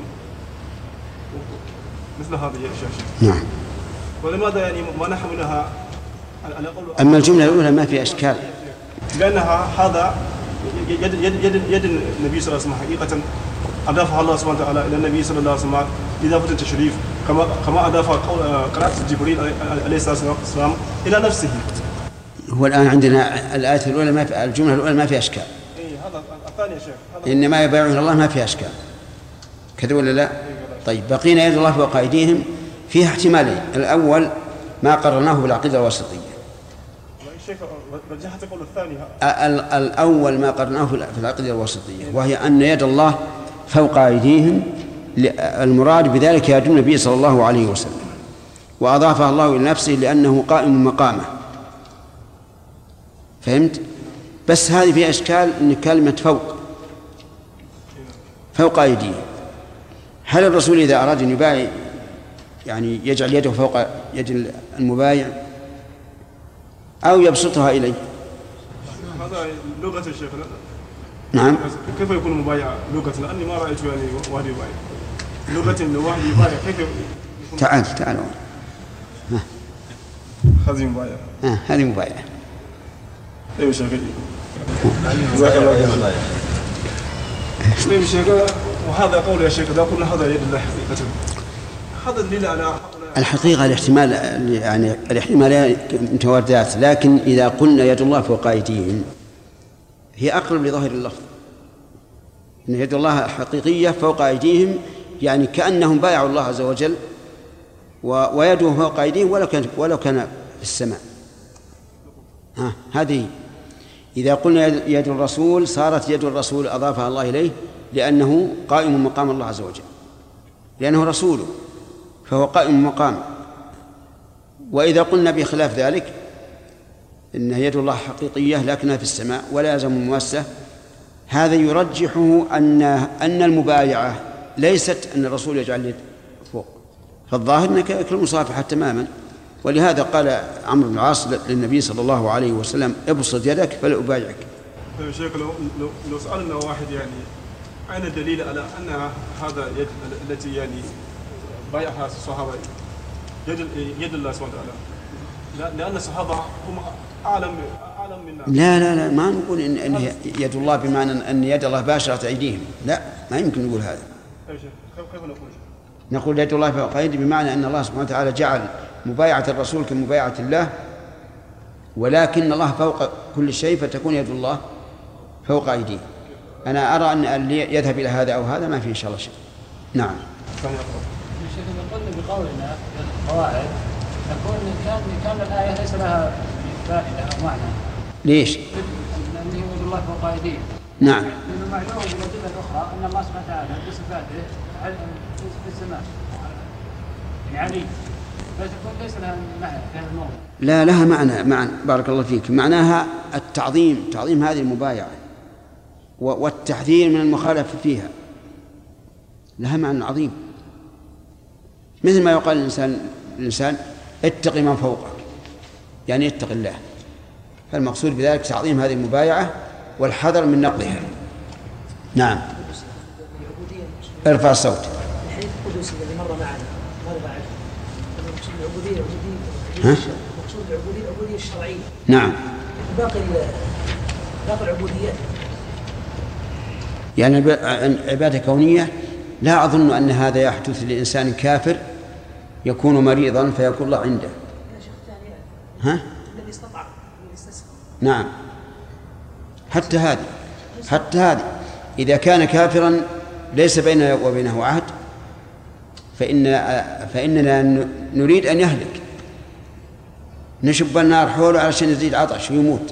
مثل هذه الشاشة. نعم. ولماذا يعني منح منها على قول؟ أما الجملة الأولى ما في أشكال، لأنها هذا يد النبي صلى الله عليه وسلم حقيقة أضافها الله سبحانه وتعالى إلى النبي صلى الله عليه وسلم إضافة التشريف، كما أضاف قراءة جبريل عليه الصلاة والسلام إلى نفسه. هو الآن عندنا الآية الأولى ما في الجملة الأولى ما في أشكال. هذا الثاني يا شيخ. إنما يبايعون الله ما في أشكال، كذا ولا لا؟ طيب بقينا يد الله فوق أيديهم فيها احتمالين. الأول ما قررناه بالعقيدة الوسطية. الشيخ رجحت قول الثاني. الأول ما قررناه في العقيدة الوسطية، وهي أن يد الله فوق أيديهم، المراد بذلك يد النبي صلى الله عليه وسلم، وأضافها الله إلى نفسه لأنه قائم مقامه. فهمت؟ بس هذه في أشكال إن كلمة فوق أيديه، هل الرسول إذا أراد أن يبايع يعني يجعل يده فوق يد المبايع أو يبسطها إليه؟ هذا لغة الشيخ. نعم. كيف يكون مبايع لغة؟ لأني ما رأيت يعني واحد يبايع لغة الواحد يبايع كيف يكون؟ تعال هذه مبايع. هذه مبايعة. ايوه شيخ. جزاك الله خير. طيب شيخ، وهذا قول يا شيخ، اذا قلنا هذا يد الله حقيقه، هذا دليل على الحقيقة الاحتمال، يعني الاحتمالات متواردات، لكن إذا قلنا يد الله فوق أيديهم هي أقرب لظاهر اللفظ، إن يد الله حقيقية فوق أيديهم، يعني كأنهم بايعوا الله عز وجل ويده فوق أيديهم ولو كان في السماء. هذه إذا قلنا يد الرسول صارت يد الرسول أضافها الله إليه لأنه قائم مقام الله عز وجل، لأنه رسوله فهو قائم مقام. وإذا قلنا بخلاف ذلك إن يد الله حقيقية لكنها في السماء ولا يلزم المماسة، هذا يرجحه أن المبايعة ليست أن الرسول يجعل يد فوق، فالظاهر أنك كالمصافحة تماما. ولهذا قال عمرو بن العاص للنبي صلى الله عليه وسلم: ابسط يدك فلا أبايعك. شيخ، لو سألنا واحد يعني أين الدليل على أن هذا يد التي يعني بايعها الصحابة يد الله سبحانه وتعالى، لأن الصحابة هم أعلم منا. لا ما نقول إن يد الله بمعنى أن يد الله باشرت أيديهم، لا، ما يمكن نقول هذا. كيف نقول؟ نقول يد الله فوق أيدي بمعنى أن الله سبحانه وتعالى جعل مبايعة الرسول كمبايعة الله، ولكن الله فوق كل شيء فتكون يد الله فوق أيديه. أنا أرى أن اللي يذهب إلى هذا أو هذا ما فيه إن شاء الله شيء. نعم. شيخ، إذا قلنا بقولنا القواعد نقول كان الآية ليس لها فائدة أو معنى. ليش؟ لأنه يد الله فوق أيديه. نعم. لأنه معلوم بالأدلة الأخرى أن الله سبحانه وتعالى بصفاته في السماء يعني علي، فتكون ليس لها معنى في هذا الموضوع. لا، لها معنى بارك الله فيك. معناها التعظيم، تعظيم هذه المبايعة والتحذير من المخالفة فيها، لها معنى عظيم. مثل ما يقال الإنسان اتق من فوقك، يعني اتق الله. فالمقصود بذلك تعظيم هذه المبايعة والحذر من نقضها. نعم. ارفع الصوت. الحديث القدسي الذي مر معنا ماذا بعد؟ المقصود العبودية المقصود العبودية الشرعية. نعم. باقي العبوديات يعني عبادة كونية، لا أظن أن هذا يحدث لإنسان كافر يكون مريضا فيكون الله عنده. يا شيخ ثاني الذي استطاع يستسقى. نعم. حتى هذه إذا كان كافرا ليس بيننا وبينه عهد فإننا نريد أن يهلك، نشب النار حوله علشان يزيد عطش ويموت،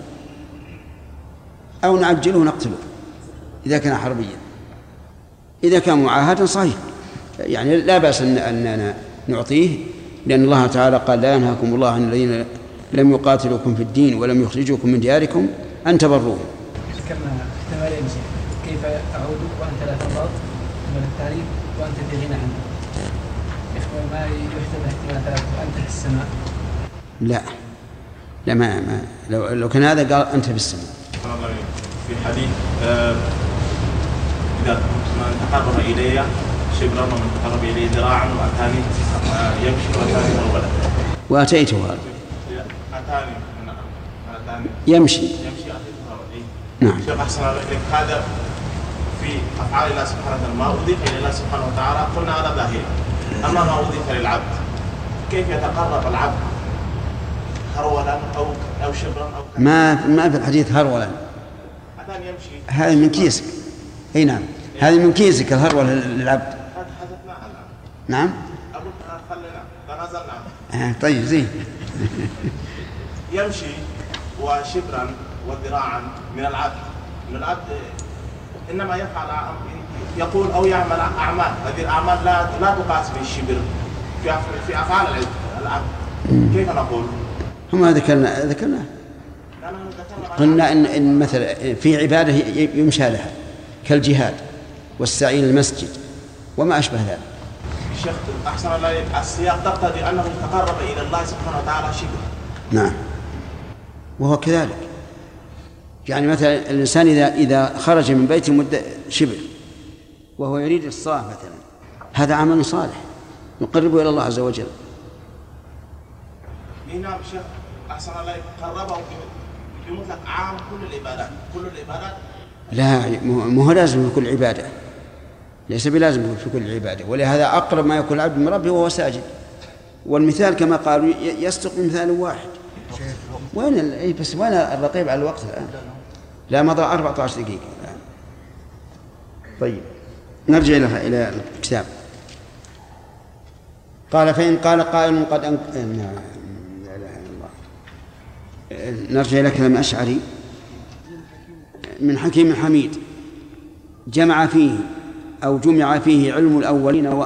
أو نعجله ونقتله إذا كان حربيا. إذا كان معاهدا صحيح، يعني لا بأس أننا نعطيه، لأن الله تعالى قال: لا ينهاكم الله عن الذين لم يقاتلوكم في الدين ولم يخرجوكم من دياركم أن تبروهم. ذكرنا احتمالين، كيف أعود وأنت لا ترضى من التعريف وأنت في غنى عنه. ما يحتمل احتمال ثلاثة وأنت في السماء. لا ما لو كان هذا قال أنت في السماء. في حديث إذا من تقرب إلي شبرا ومن تقرب إلي ذراعا وأتاني يمشي وأتاني هرولا. وأتيته هذا. أتاني يمشي أتيته هرولا. نعم. شيخ أحسن عليك، هذا في أفعال الله سبحانه وتعالى ما أضيف إلى الله سبحانه وتعالى قلنا على ظاهره، أما ما أضيف للعبد كيف يتقرب العبد هرولا أو شبرا أو ما في الحديث هرولا. أتاني يمشي. هذا من كيسك. أي نعم، هذه من كيسك الهرولة للعبد. حدثنا عنها. نعم. أقول خلينا تنازلنا. طيب زين. يمشي وشبرا وذراعا من العبد إنما يفعل يقول أو يعمل أعمال، هذه الأعمال لا تقاس بالشبر في أفعال العبد. كيف نقول؟ هم ذكرنا قلنا إن مثلا في عبادة يمشى لها كالجهاد والسعي للمسجد وما أشبه ذلك. الشيخ أحسن الله، السياق تقتضي أنه تقرب إلى الله سبحانه وتعالى شبر. نعم، وهو كذلك. يعني مثلا الإنسان إذا خرج من بيت المدة شبر وهو يريد الصلاة مثلا، هذا عمل صالح يقرب إلى الله عز وجل. نعم شيخ أحسن الله، قربه في مطلق عام كل العبادات لا، مو لازم في كل عبادة، ليس بلازم في كل عبادة، ولهذا أقرب ما يكون العبد من ربه وهو ساجد. والمثال كما قالوا يصدق بمثال واحد. وين بس وين الرقيب على الوقت الآن؟ لا، مضى 14 دقيقة الآن. طيب نرجع إلى الكتاب. قال فإن قال قائل قد لا إله إلا الله. نرجع إلى كلام الأشعري من حكيم حميد: جمع فيه أو جمع فيه علم الأولين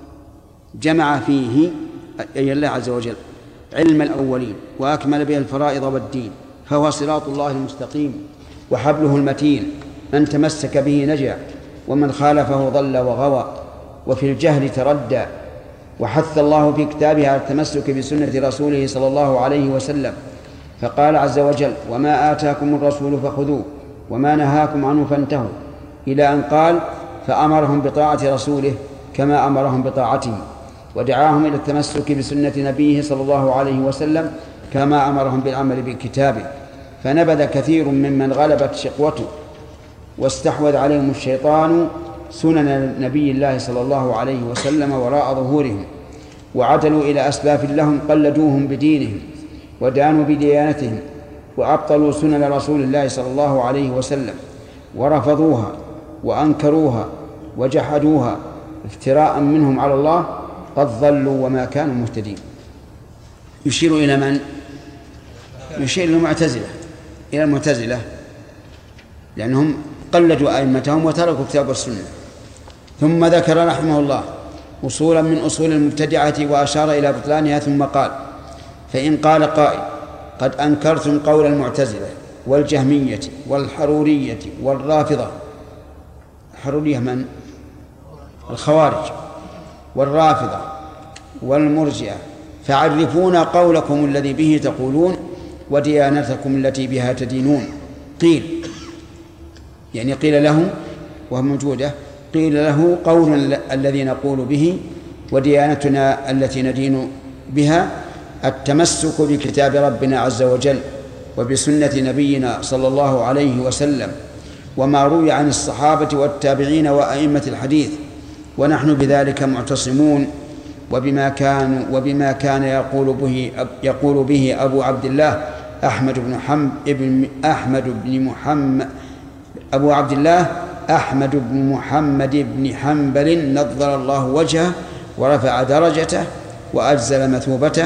جمع فيه أي الله عز وجل علم الأولين وأكمل به الفرائض والدين، فهو صراط الله المستقيم وحبله المتين، من تمسك به نجا ومن خالفه ضل وغوى، وفي الجهل تردى. وحث الله في كتابه على التمسك بسنة رسوله صلى الله عليه وسلم، فقال عز وجل: وما آتاكم الرسول فخذوه وما نهاكم عنه فانتهوا، إلى أن قال: فأمرهم بطاعة رسوله كما أمرهم بطاعته، ودعاهم إلى التمسك بسنة نبيه صلى الله عليه وسلم كما أمرهم بالعمل بكتابه. فنبذ كثير ممن غلبت شقوته واستحوذ عليهم الشيطان سنن نبي الله صلى الله عليه وسلم وراء ظهورهم، وعدلوا إلى أسلاف لهم قلدوهم بدينهم ودانوا بديانتهم، وأبطلوا سنن رسول الله صلى الله عليه وسلم ورفضوها وأنكروها وجحدوها افتراء منهم على الله، قد ضلوا وما كانوا مهتدين. يشير إلى من؟ يشير إلى المعتزلة لأنهم قلدوا أئمتهم وتركوا كتاب السنة. ثم ذكر رحمه الله أصولا من أصول المبتدعة وأشار إلى بطلانها، ثم قال: فإن قال قائل: قد أنكرتم قول المعتزلة والجهمية والحرورية والرافضة. الحرورية من؟ الخوارج. والرافضة والمرجئة، فعرفونا قولكم الذي به تقولون وديانتكم التي بها تدينون. قيل يعني قيل له وهو موجودة، قيل له قول الذي نقول به وديانتنا التي ندين بها التمسك بكتاب ربنا عز وجل وبسنة نبينا صلى الله عليه وسلم وما روي عن الصحابة والتابعين وأئمة الحديث، ونحن بذلك معتصمون وبما كان يقول به أبو عبد الله أحمد بن محمد بن حنبل نضر الله وجهه ورفع درجته وأجزل مثوبته.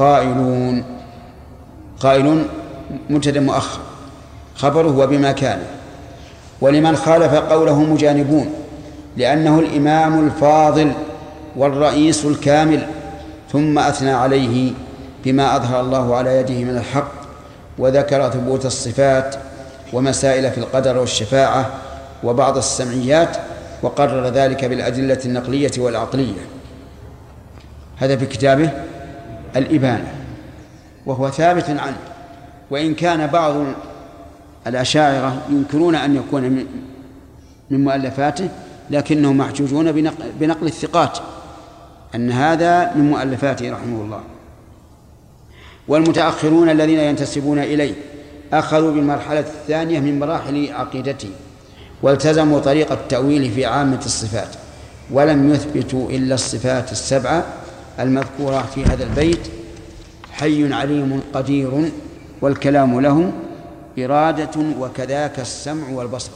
قائلون مبتدأ مؤخر، خبره وبما كان. ولمن خالف قوله مجانبون، لأنه الإمام الفاضل والرئيس الكامل، ثم أثنى عليه بما أظهر الله على يده من الحق، وذكر ثبوت الصفات ومسائل في القدر والشفاعة وبعض السمعيات، وقرر ذلك بالأدلة النقلية والعقلية. هذا في كتابه الإبانة، وهو ثابت عنه، وإن كان بعض الأشاعرة ينكرون أن يكون من مؤلفاته، لكنهم محجوجون بنقل الثقات أن هذا من مؤلفاته رحمه الله. والمتأخرون الذين ينتسبون إليه أخذوا بالمرحلة الثانية من مراحل عقيدته، والتزموا طريق التأويل في عامة الصفات، ولم يثبتوا إلا الصفات السبعة المذكورة في هذا البيت: حي عليم قدير والكلام له إرادة وكذاك السمع والبصر.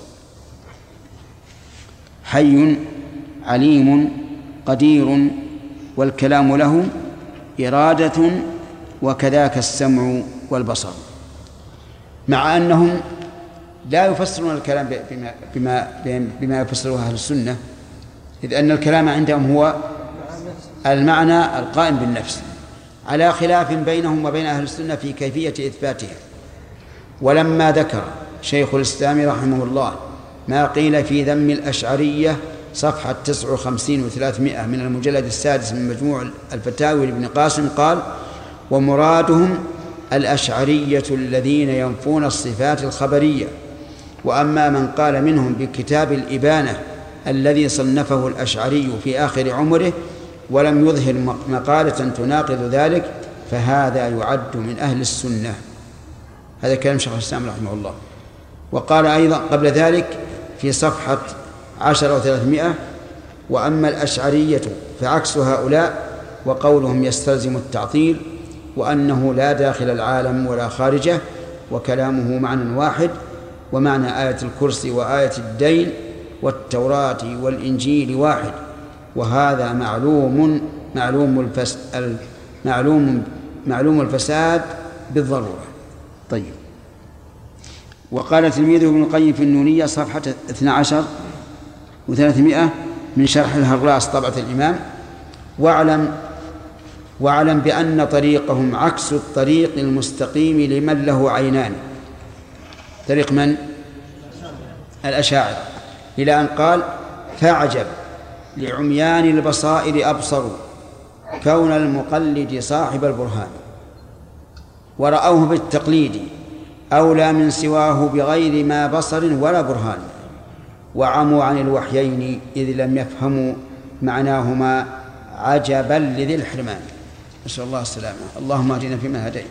حي عليم قدير والكلام له إرادة وكذاك السمع والبصر، مع أنهم لا يفسرون الكلام بما يفسره أهل السنة، إذ أن الكلام عندهم هو المعنى القائم بالنفس، على خلاف بينهم وبين أهل السنة في كيفية إثباتها. ولما ذكر شيخ الإسلام رحمه الله ما قيل في ذم الأشعرية صفحة 59 و300 من المجلد السادس من مجموع الفتاوي لابن قاسم، قال: ومرادهم الأشعرية الذين ينفون الصفات الخبرية. وأما من قال منهم بكتاب الإبانة الذي صنفه الأشعري في آخر عمره ولم يظهر مقالة تناقض ذلك، فهذا يعد من أهل السنة. هذا كلام شيخ الإسلام رحمه الله. وقال أيضا قبل ذلك في صفحة 10 و300: وأما الأشعرية فعكس هؤلاء، وقولهم يستلزم التعطيل، وأنه لا داخل العالم ولا خارجه، وكلامه معنى واحد، ومعنى آية الكرسي وآية الدين والتوراة والإنجيل واحد، وهذا معلوم الفساد بالضرورة. طيب. وقال تلميذه ابن القيم في النونية صفحة 12 و300 من شرح الهراس طبعة الإمام: واعلم بأن طريقهم عكس الطريق المستقيم لمن له عينان. طريق من؟ الأشاعرة. إلى أن قال: فاعجب لعميان البصائر أبصروا كون المقلد صاحب البرهان، ورأوه بالتقليد أولى من سواه بغير ما بصر ولا برهان، وعموا عن الوحيين إذ لم يفهموا معناهما عجبا لذي الحرمان. نسأل الله السلامة. اللهم اهدنا فيمن هديت.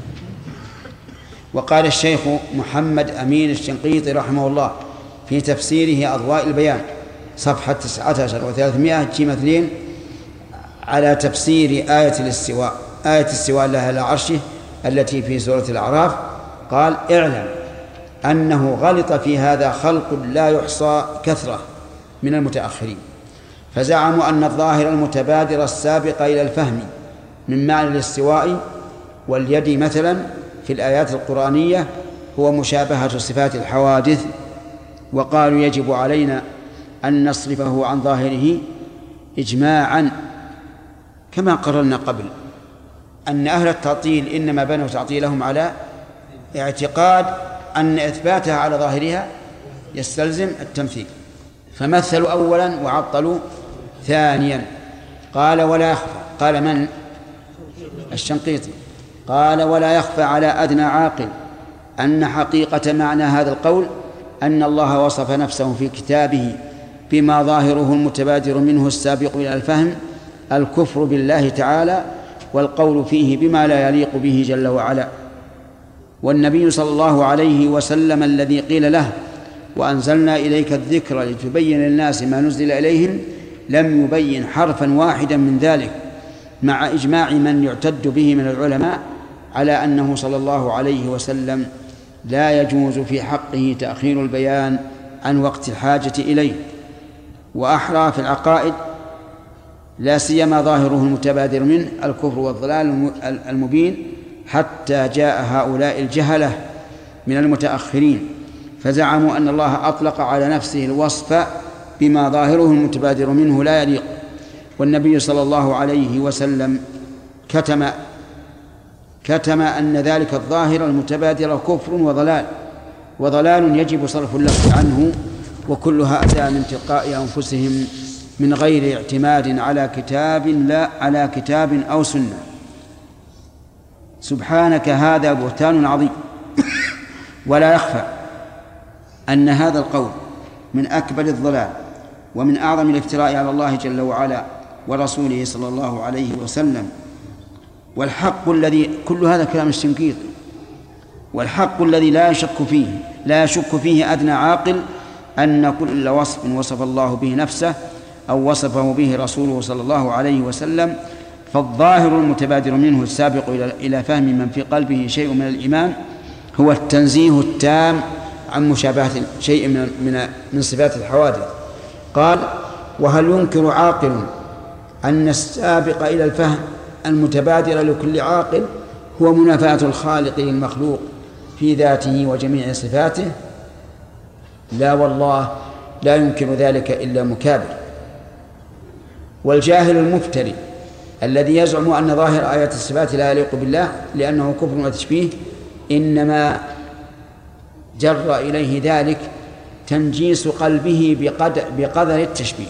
وقال الشيخ محمد أمين الشنقيطي رحمه الله في تفسيره أضواء البيان صفحة 19 و300 جيم 2 على تفسير آية الاستواء لها على عرشه التي في سورة الأعراف، قال: اعلم أنه غلط في هذا خلق لا يحصى كثرة من المتأخرين، فزعموا أن الظاهر المتبادر السابق إلى الفهم من معنى الاستواء واليد مثلا في الآيات القرآنية هو مشابهة صفات الحوادث، وقالوا يجب علينا أن نصرفه عن ظاهره إجماعا، كما قررنا قبل أن أهل التعطيل إنما بنوا تعطيلهم على اعتقاد أن إثباتها على ظاهرها يستلزم التمثيل، فمثلوا أولا وعطلوا ثانيا. قال: ولا يخفى. قال من؟ الشنقيطي. قال: ولا يخفى على أدنى عاقل أن حقيقة معنى هذا القول أن الله وصف نفسه في كتابه بما ظاهره المتبادر منه السابق إلى الفهم الكفر بالله تعالى، والقول فيه بما لا يليق به جل وعلا. والنبي صلى الله عليه وسلم الذي قيل له: وأنزلنا إليك الذكر لتبين للناس ما نزل إليهم، لم يبين حرفا واحدا من ذلك، مع إجماع من يعتد به من العلماء على أنه صلى الله عليه وسلم لا يجوز في حقه تأخير البيان عن وقت الحاجة إليه. وأحرى في العقائد لا سيما ظاهره المتبادر منه الكفر والضلال المبين، حتى جاء هؤلاء الجهلة من المتأخرين فزعموا أن الله أطلق على نفسه الوصف بما ظاهره المتبادر منه لا يليق، والنبي صلى الله عليه وسلم كتم أن ذلك الظاهر المتبادر كفر وضلال يجب صرف اللفظ عنه، وكلها أتى من تلقاء أنفسهم من غير اعتماد على كتاب أو سنة. سبحانك، هذا بهتان عظيم. ولا يخفى أن هذا القول من أكبر الضلال ومن أعظم الافتراء على الله جل وعلا ورسوله صلى الله عليه وسلم. والحق الذي كل هذا كلام الشنقيطي، والحق الذي لا يشك فيه أدنى عاقل أن كل وصف وصف الله به نفسه أو وصفه به رسوله صلى الله عليه وسلم فالظاهر المتبادر منه السابق إلى فهم من في قلبه شيء من الإيمان هو التنزيه التام عن مشابهة شيء من صفات الحوادث. قال: وهل ينكر عاقل أن السابق إلى الفهم المتبادر لكل عاقل هو منافاة الخالق للمخلوق في ذاته وجميع صفاته؟ لا والله، لا يمكن ذلك إلا مكابر. والجاهل المفتري الذي يزعم أن ظاهر آيات الصفات لا يليق بالله لأنه كفر وتشبيه إنما جر إليه ذلك تنجيس قلبه بقدر التشبيه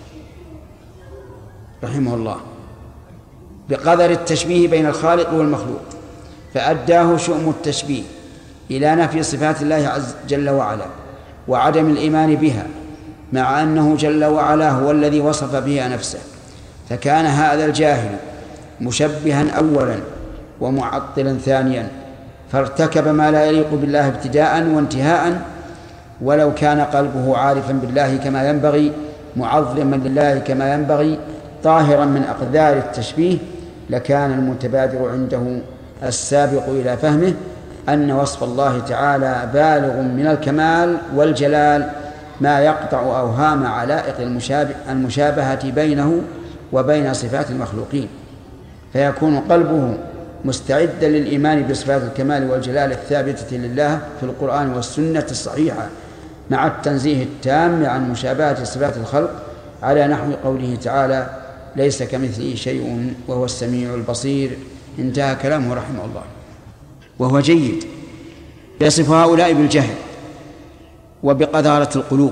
رحمه الله، بقدر التشبيه بين الخالق والمخلوق، فأداه شؤم التشبيه إلى نفي صفات الله عز جل وعلا وعدم الإيمان بها، مع أنه جل وعلا هو الذي وصف بها نفسه. فكان هذا الجاهل مشبها أولا ومعطلا ثانيا، فارتكب ما لا يليق بالله ابتداء وانتهاء، ولو كان قلبه عارفا بالله كما ينبغي، معظما لله كما ينبغي، طاهرا من أقدار التشبيه، لكان المتبادر عنده السابق إلى فهمه أن وصف الله تعالى بالغ من الكمال والجلال ما يقطع أوهام علائق المشابهة بينه وبين صفات المخلوقين، فيكون قلبه مستعدا للإيمان بصفات الكمال والجلال الثابتة لله في القرآن والسنة الصحيحة، مع التنزيه التام عن مشابهة صفات الخلق، على نحو قوله تعالى: ليس كمثله شيء وهو السميع البصير. انتهى كلامه رحمه الله. وهو جيد. يصف هؤلاء بالجهل وبقذارة القلوب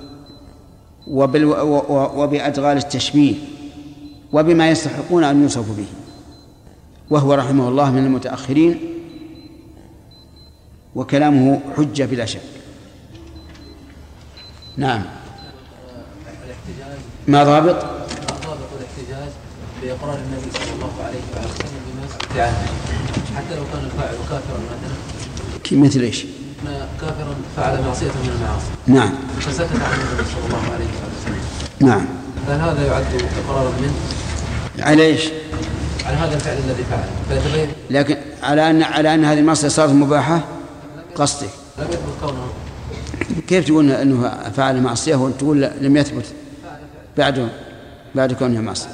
وبأدغال التشبيه وبما يستحقون أن يوصفوا به، وهو رحمه الله من المتأخرين، وكلامه حجة بلا شك. نعم. ما ضابط الاحتجاج بإقرار النبي صلى الله عليه وسلم بما يثبت عنه حتى لو كان الفاعل كافرا مثلا؟ مثل ايش؟ كافرا فعل معصية من المعاصي. نعم. فسكت عن النبي صلى الله عليه وسلم. نعم. هل هذا يعد إقرارا منه؟ على ايش؟ على هذا الفعل الذي فعله. لكن على أن هذه المعصية صارت مباحة قصدك؟ لم يثبت كونه. كيف تقول أنه فعل معصية وأنت تقول لم يثبت بعد كونها معصية؟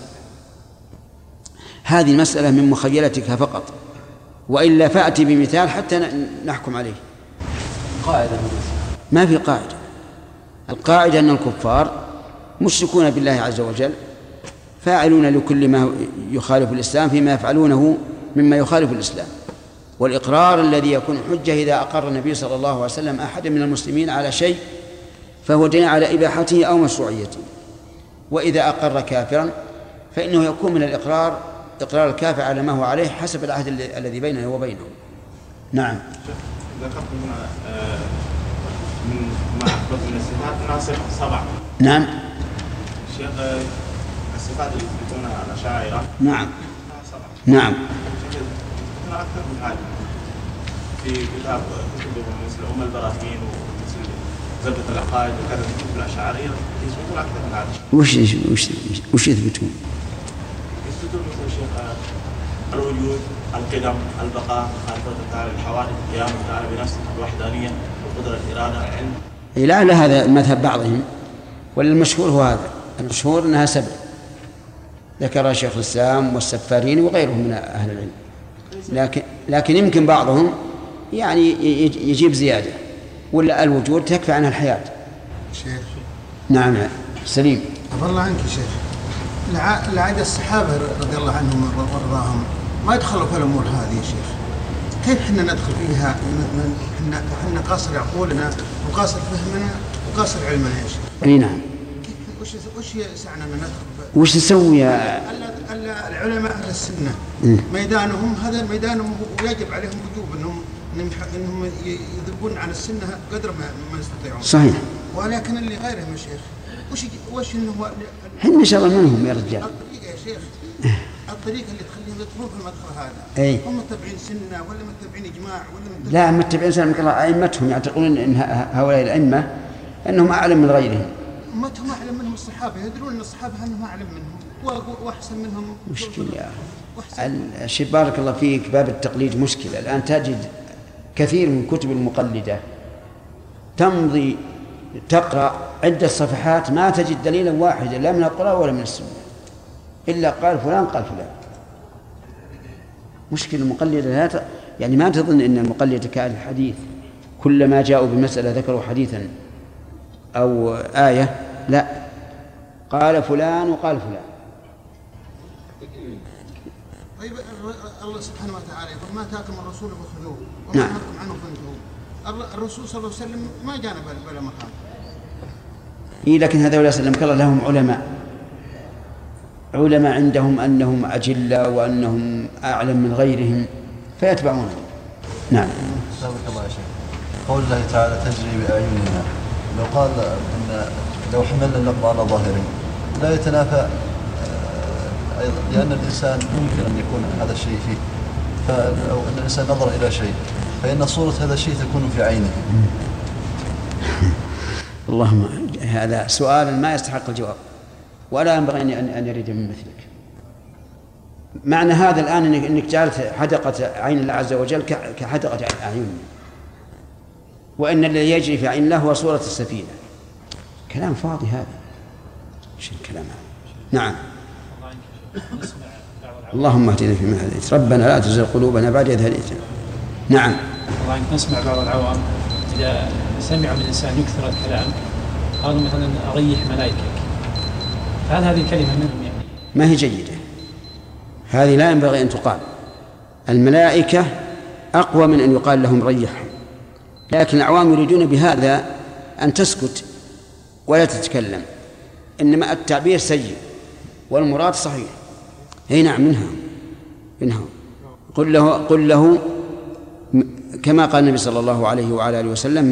هذه المسألة من مخيلتك فقط، وإلا فأتي بمثال حتى نحكم عليه. قاعدة ما في قاعدة. القاعدة أن الكفار مشركون بالله عز وجل، فاعلون لكل ما يخالف الإسلام فيما يفعلونه مما يخالف الإسلام، والإقرار الذي يكون حجة إذا أقر النبي صلى الله عليه وسلم أحد من المسلمين على شيء فهو دليل على إباحته أو مشروعيته، وإذا أقر كافرا فإنه يكون من الإقرار إقرار الكافر على ما هو عليه حسب العهد الذي بينه وبينه. نعم. ذكرت هنا من ما أثبت من الصفات ناصر 7. نعم. شيخ الصفات اللي يثبتونها على الأشاعرة. نعم. 7. نعم. هنا أكثر من هذا في كتبهم مثل أم البراهين ومثل زبدة العقائد وكذا في كتب الأشاعرة يثبتون أكثر من هذا. وش يثبتون؟ يثبتون مثل شيخ الوجود، القدم، البقاء، معرفة تعالى الحوادث، قيامه تعالى بنفسه، الوحدانية، القدرة، الإرادة، العلم. لعل هذا مذهب بعضهم، والمشهور هو هذا. المشهور أنها 7 ذكر شيخ الإسلام والسفارين وغيرهم من أهل العلم، لكن يمكن بعضهم يعني يجيب زيادة، ولا الوجود تكفي عنها الحياة. شيخ. نعم سليم. عفى الله عنك شيخ. العادة الصحابة رضي الله عنهم وارضاهم ما يدخلوا في الأمور هذه يا شيخ. كيف حنا ندخل فيها؟ حنا قاصر عقولنا وقاصر فهمنا وقاصر علمنا يا شيخ. اي نعم. وش يسعنا ان ندخل؟ وش نسوي يا العلماء اهل السنه؟ ميدانهم هذا ميدانهم، ويجب عليهم وجوب انهم يذبون عن السنه قدر ما يستطيعون. صحيح. ولكن اللي غيرهم يا شيخ وش انه ان شاء الله منهم يا رجال. الطريقه يا شيخ، الطريقه اللي تخليهم يدخلون في المدخل هذا. أي. هم متبعين سنه ولا متبعين اجماع ولا متبعين؟ لا، متبعين سنه من ائمتهم يعتقدون ان هؤلاء الائمه انهم اعلم من غيرهم. امتهم اعلم منهم الصحابه، يدرون ان الصحابه انهم اعلم منهم واحسن منهم. مشكله الشيء بارك الله فيك، باب التقليد مشكله. الان تجد كثير من كتب المقلده تمضي تقرأ عدة صفحات ما تجد دليلا واحدا لا من القرآن ولا من السنة، إلا قال فلان قال فلان. مشكلة المقلدة يعني ما تظن أن المقلدة كأهل الحديث كلما جاءوا بمسألة ذكروا حديثا أو آية، لا، قال فلان وقال فلان. طيب الله سبحانه وتعالى يقول ما آتاكم الرسول فخذوه وما نعم. نهاكم عنه فانتهوا. الرسول صلى الله عليه وسلم ما جانا بلا مقام. لكن هذول سلمك الله لهم علماء عندهم أنهم أجلة وأنهم أعلم من غيرهم فيتبعونهم. نعم. سابق الله يا شيخ. قول الله تعالى تجري بأعيننا، لو قال إن لو حملنا اللفظ على ظاهره لا يتنافى، لأن الإنسان ممكن أن يكون هذا الشيء فيه، فلو أن الإنسان نظر إلى شيء فإن صورة هذا الشيء تكون في عينه. اللهم هذا سؤال ما يستحق الجواب ولا ينبغي أن يريد من مثلك. معنى هذا الآن أنك جعلت حدقة عين الله عز وجل كحدقة أعيننا، وإن الذي يجري في عين الله هو صورة السفينة. كلام فاضي هذا، ايش الكلام هذا؟ نعم. اللهم اهدنا فيمن هديت، ربنا لا تزغ قلوبنا بعد إذ هديتنا. نعم. والله إنك نسمع بعض العوام إذا سمع من الإنسان يكثر الكلام قالوا مثلا أريح ملائكك، فهل هذه الكلمة منهم يعني؟ ما هي جيدة، هذه لا ينبغي أن تقال. الملائكة أقوى من أن يقال لهم ريحهم، لكن العوام يريدون بهذا أن تسكت ولا تتكلم، إنما التعبير سيء والمراد صحيح. هي نعم منها قل له كما قال النبي صلى الله عليه وعلى آله وسلم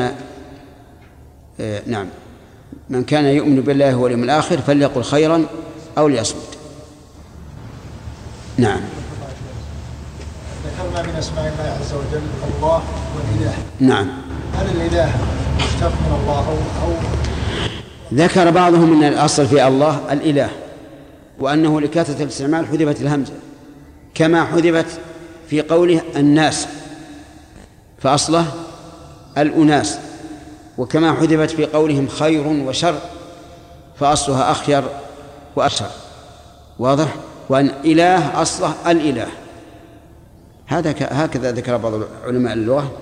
من كان يؤمن بالله واليوم الآخر فليقل خيرا أو ليصمت. نعم. ذكرنا من أسماء الله عز وجل الله والإله. نعم. هل الإله مشتق من الله أو ذكر بعضهم من الأصل في الله الإله، وأنه لكثرة الاستعمال حذفت الهمزة، كما حذفت في قوله الناس فأصله الأناس، وكما حذفت في قولهم خير وشر فأصلها أخير وأشر. واضح؟ وأن إله أصله الإله. هكذا ذكر بعض علماء اللغة.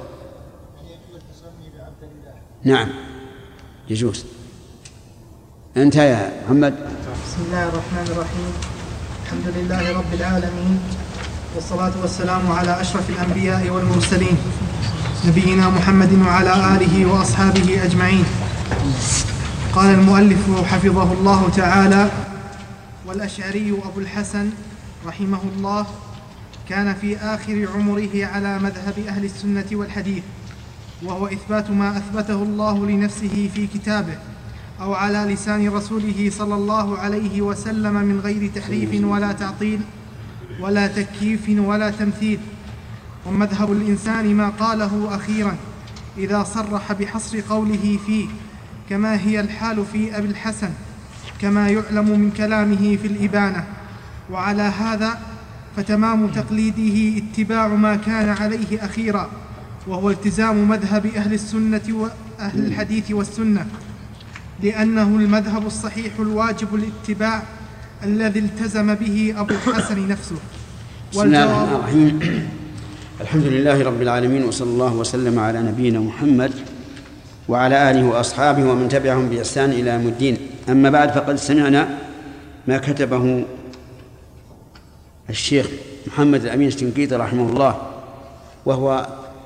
نعم يجوز. أنت يا محمد. بسم الله الرحمن الرحيم، الحمد لله رب العالمين، والصلاة والسلام على أشرف الأنبياء والمرسلين نبينا محمد وعلى آله وأصحابه أجمعين. قال المؤلف حفظه الله تعالى: والأشعري أبو الحسن رحمه الله كان في آخر عمره على مذهب أهل السنة والحديث، وهو إثبات ما أثبته الله لنفسه في كتابه أو على لسان رسوله صلى الله عليه وسلم من غير تحريف ولا تعطيل ولا تكييف ولا تمثيل. ومذهب الإنسان ما قاله أخيرا إذا صرح بحصر قوله فيه، كما هي الحال في أبي الحسن كما يعلم من كلامه في الإبانة. وعلى هذا فتمام تقليده اتباع ما كان عليه أخيرا، وهو التزام مذهب أهل السنة وأهل الحديث والسنة، لأنه المذهب الصحيح الواجب الاتباع الذي التزم به أبو الحسن نفسه. بسم الله الرحمن الرحيم. الحمد لله رب العالمين، وصلى الله وسلم على نبينا محمد وعلى آله وأصحابه ومن تبعهم بإحسان إلى يوم الدين. أما بعد، فقد سمعنا ما كتبه الشيخ محمد الأمين الشنقيطي رحمه الله، وهو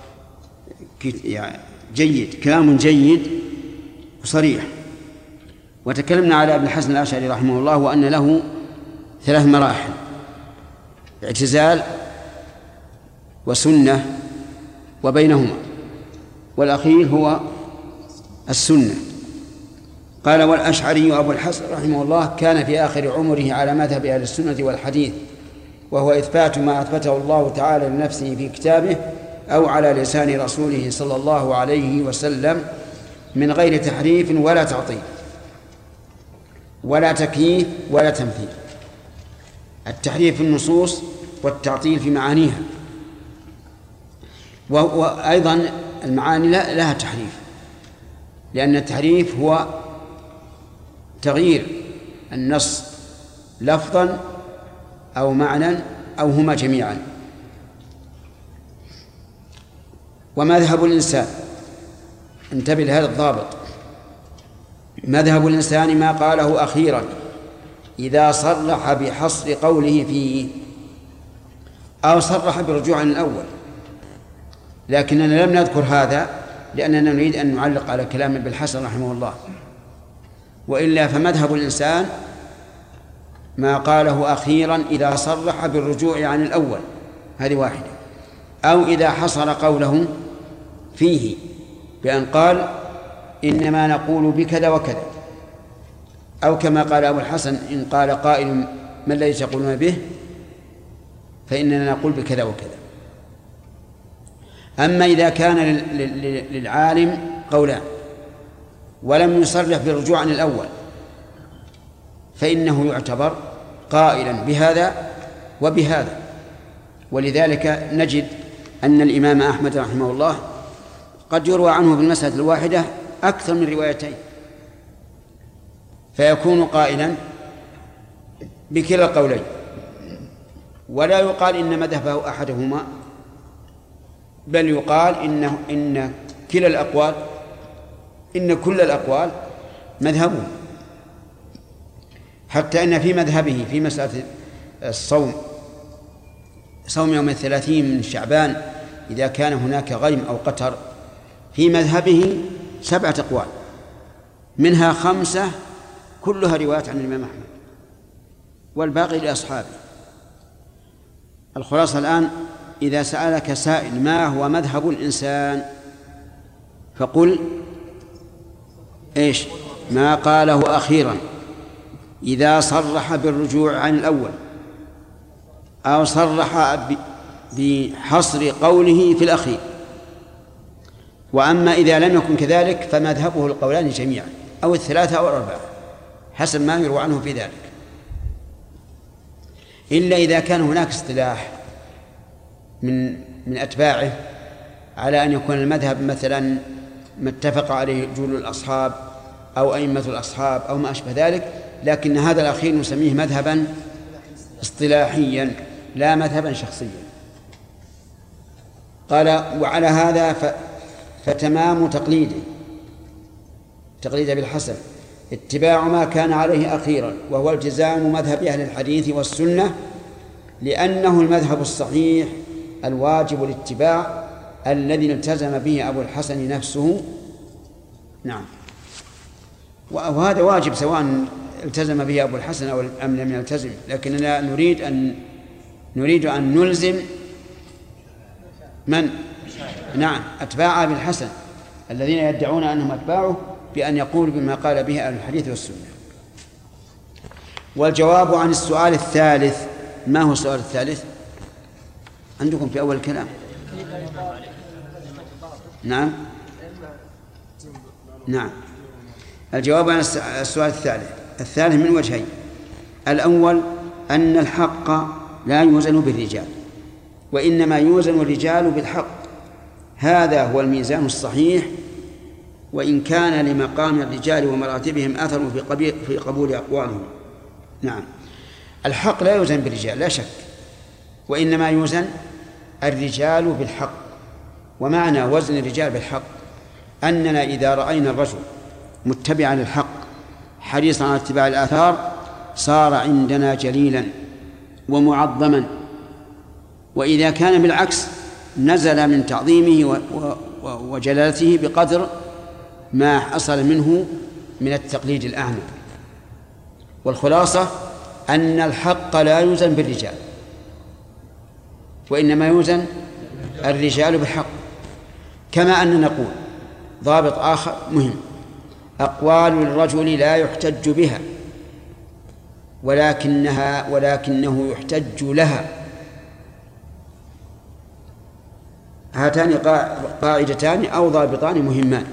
جيد، كلام جيد وصريح. وتكلمنا على ابن الحسن الأشعري رحمه الله، وأن له 3 مراحل: اعتزال وسنة وبينهما، والأخير هو السنة. قال: والأشعري أبو الحسن رحمه الله كان في آخر عمره على مذهب أهل السنة والحديث، وهو إثبات ما أثبته الله تعالى لنفسه في كتابه أو على لسان رسوله صلى الله عليه وسلم من غير تحريف ولا تعطيل ولا تكييف ولا تمثيل. التحريف في النصوص والتعطيل في معانيها، وأيضا المعاني لها تحريف، لأن التحريف هو تغيير النص لفظا أو معنى أو هما جميعا. ومذهب الإنسان، انتبه لهذا الضابط، مذهب الإنسان ما قاله أخيرا إذا صرح بحصر قوله فيه أو صرح برجوع عن الأول. لكننا لم نذكر هذا لأننا نريد أن نعلق على كلام ابن الحسن رحمه الله، وإلا فمذهب الإنسان ما قاله أخيرا إذا صرح بالرجوع عن الأول، هذه واحدة، أو إذا حصر قوله فيه بأن قال إنما نقول بكذا وكذا، أو كما قال أبو الحسن: إن قال قائل ما الذي تقولون به فإننا نقول بكذا وكذا. أما إذا كان للعالم قولان ولم يصرح بالرجوع عن الأول فإنه يعتبر قائلا بهذا وبهذا. ولذلك نجد أن الإمام أحمد رحمه الله قد يروى عنه بالمسألة الواحدة أكثر من روايتين، فيكون قائلا بكلا القولين، ولا يقال إن مذهبه أحدهما، بل يقال إن كلا الأقوال، إن كل الأقوال مذهبه، حتى إن في مذهبه في مسألة الصوم، صوم يوم 30 من شعبان إذا كان هناك غيم أو قتر، في مذهبه 7 أقوال، منها 5 كلها روايات عن الإمام أحمد والباقي لأصحابه. الخلاصة الآن إذا سألك سائل ما هو مذهب الإنسان فقل إيش؟ ما قاله أخيرا إذا صرح بالرجوع عن الأول أو صرح بحصر قوله في الأخير. وأما إذا لم يكن كذلك فمذهبه القولان جميعا أو 3 أو 4 حسب ما يروى عنه في ذلك، إلا إذا كان هناك اصطلاح من أتباعه على أن يكون المذهب مثلا ما اتفق عليه جل الأصحاب أو أئمة الأصحاب أو ما أشبه ذلك، لكن هذا الأخير نسميه مذهبا اصطلاحيا لا مذهبا شخصيا. قال وعلى هذا فتمام تقليده بالحسن اتباع ما كان عليه أخيرا، وهو التزام مذهب أهل الحديث والسنة، لأنه المذهب الصحيح الواجب الاتباع الذي التزم به أبو الحسن نفسه. نعم، وهذا واجب سواء التزم به أبو الحسن أو أم لم يلتزم، لكننا نريد أن نلزم من؟ نعم، أتباع أبي الحسن الذين يدعون أنهم أتباعه بأن يقولوا بما قال به أهل الحديث والسنة. والجواب عن السؤال الثالث، ما هو السؤال الثالث عندكم في أول الكلام؟ نعم الجواب عن السؤال الثالث من وجهين. الأول أن الحق لا يوزن بالرجال، وإنما يوزن الرجال بالحق، هذا هو الميزان الصحيح، وإن كان لمقام الرجال ومراتبهم أثر في قبول أقوالهم. نعم، الحق لا يوزن بالرجال لا شك، وإنما يوزن الرجال بالحق. ومعنى وزن الرجال بالحق أننا إذا رأينا الرجل متبعا للحق حريصا على اتباع الآثار صار عندنا جليلا ومعظما، وإذا كان بالعكس نزل من تعظيمه وجلالته بقدر ما حصل منه من التقليد الأعمى. والخلاصة أن الحق لا يوزن بالرجال، وإنما يوزن الرجال بالحق. كما أن نقول ضابط آخر مهم: أقوال الرجل لا يحتج بها ولكنه يحتج لها. هاتان قاعدتان أو ضابطان مهمان.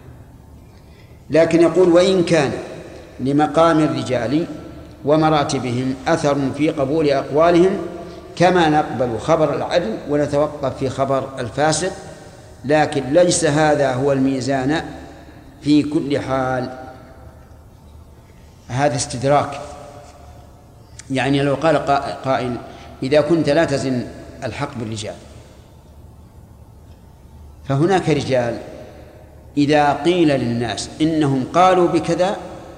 لكن يقول وإن كان لمقام الرجال ومراتبهم أثر في قبول أقوالهم، كما نقبل خبر العدل ونتوقف في خبر الفاسق، لكن ليس هذا هو الميزان في كل حال. هذا استدراك، يعني لو قال قائل إذا كنت لا تزن الحق بالرجال، فهناك رجال إذا قيل للناس إنهم قالوا بكذا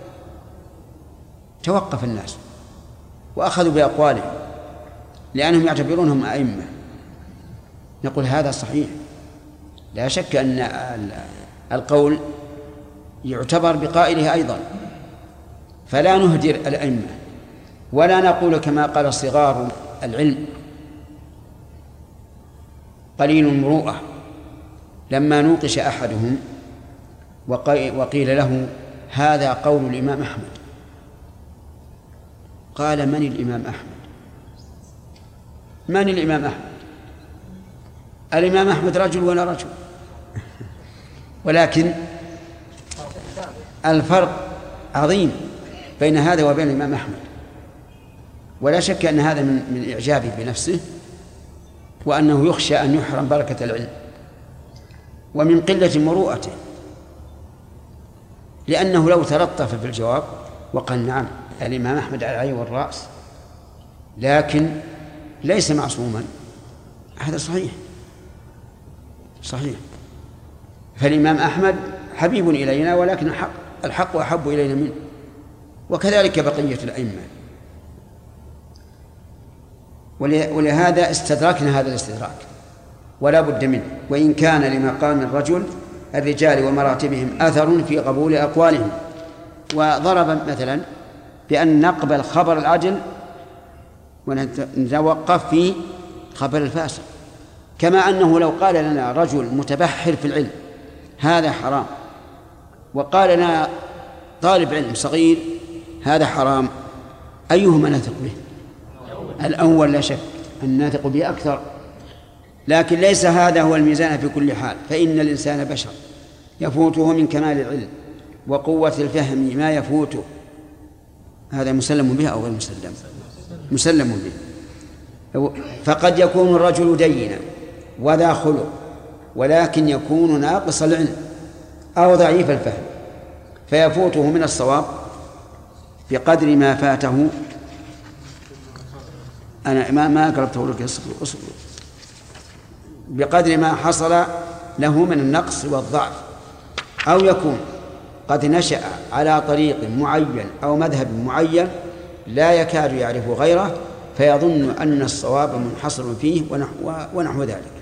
توقف الناس وأخذوا بأقوالهم لأنهم يعتبرونهم أئمة. نقول هذا صحيح، لا شك أن القول يعتبر بقائله أيضا، فلا نهدر الأئمة ولا نقول كما قال صغار العلم قليل المروءة لما نوقش أحدهم وقيل له هذا قول الإمام أحمد، قال من الإمام أحمد؟ من الإمام أحمد؟ الإمام أحمد رجل ولا رجل، ولكن الفرق عظيم بين هذا وبين الإمام أحمد، ولا شك أن هذا من إعجابه بنفسه، وأنه يخشى أن يحرم بركة العلم، ومن قلة مروءته، لأنه لو تلطف في الجواب وقال نعم الإمام أحمد على العين والرأس لكن ليس معصوما، هذا صحيح. فالإمام أحمد حبيب إلينا، ولكن الحق أحب إلينا منه، وكذلك بقية الأئمة. ولهذا استدركنا هذا الاستدراك ولا بد منه، وإن كان لمقام الرجال ومراتبهم أثر في قبول أقوالهم. وضرب مثلا بأن نقبل خبر العدل ونتوقف في خبر الفاسق، كما أنه لو قال لنا رجل متبحر في العلم هذا حرام، وقال لنا طالب علم صغير هذا حرام، أيهما نثق به؟ الأول لا شك أن نثق به أكثر، لكن ليس هذا هو الميزان في كل حال، فإن الإنسان بشر يفوته من كمال العلم وقوة الفهم ما يفوته، هذا مسلم به أو غير مسلم به. فقد يكون الرجل دينا وذا خلق، ولكن يكون ناقص العلم أو ضعيف الفهم، فيفوته من الصواب بقدر ما فاته. أنا ما قربته لك، أصبر. بقدر ما حصل له من النقص والضعف، أو يكون قد نشأ على طريق معين أو مذهب معين لا يكاد يعرف غيره، فيظن أن الصواب منحصر فيه ونحو ذلك.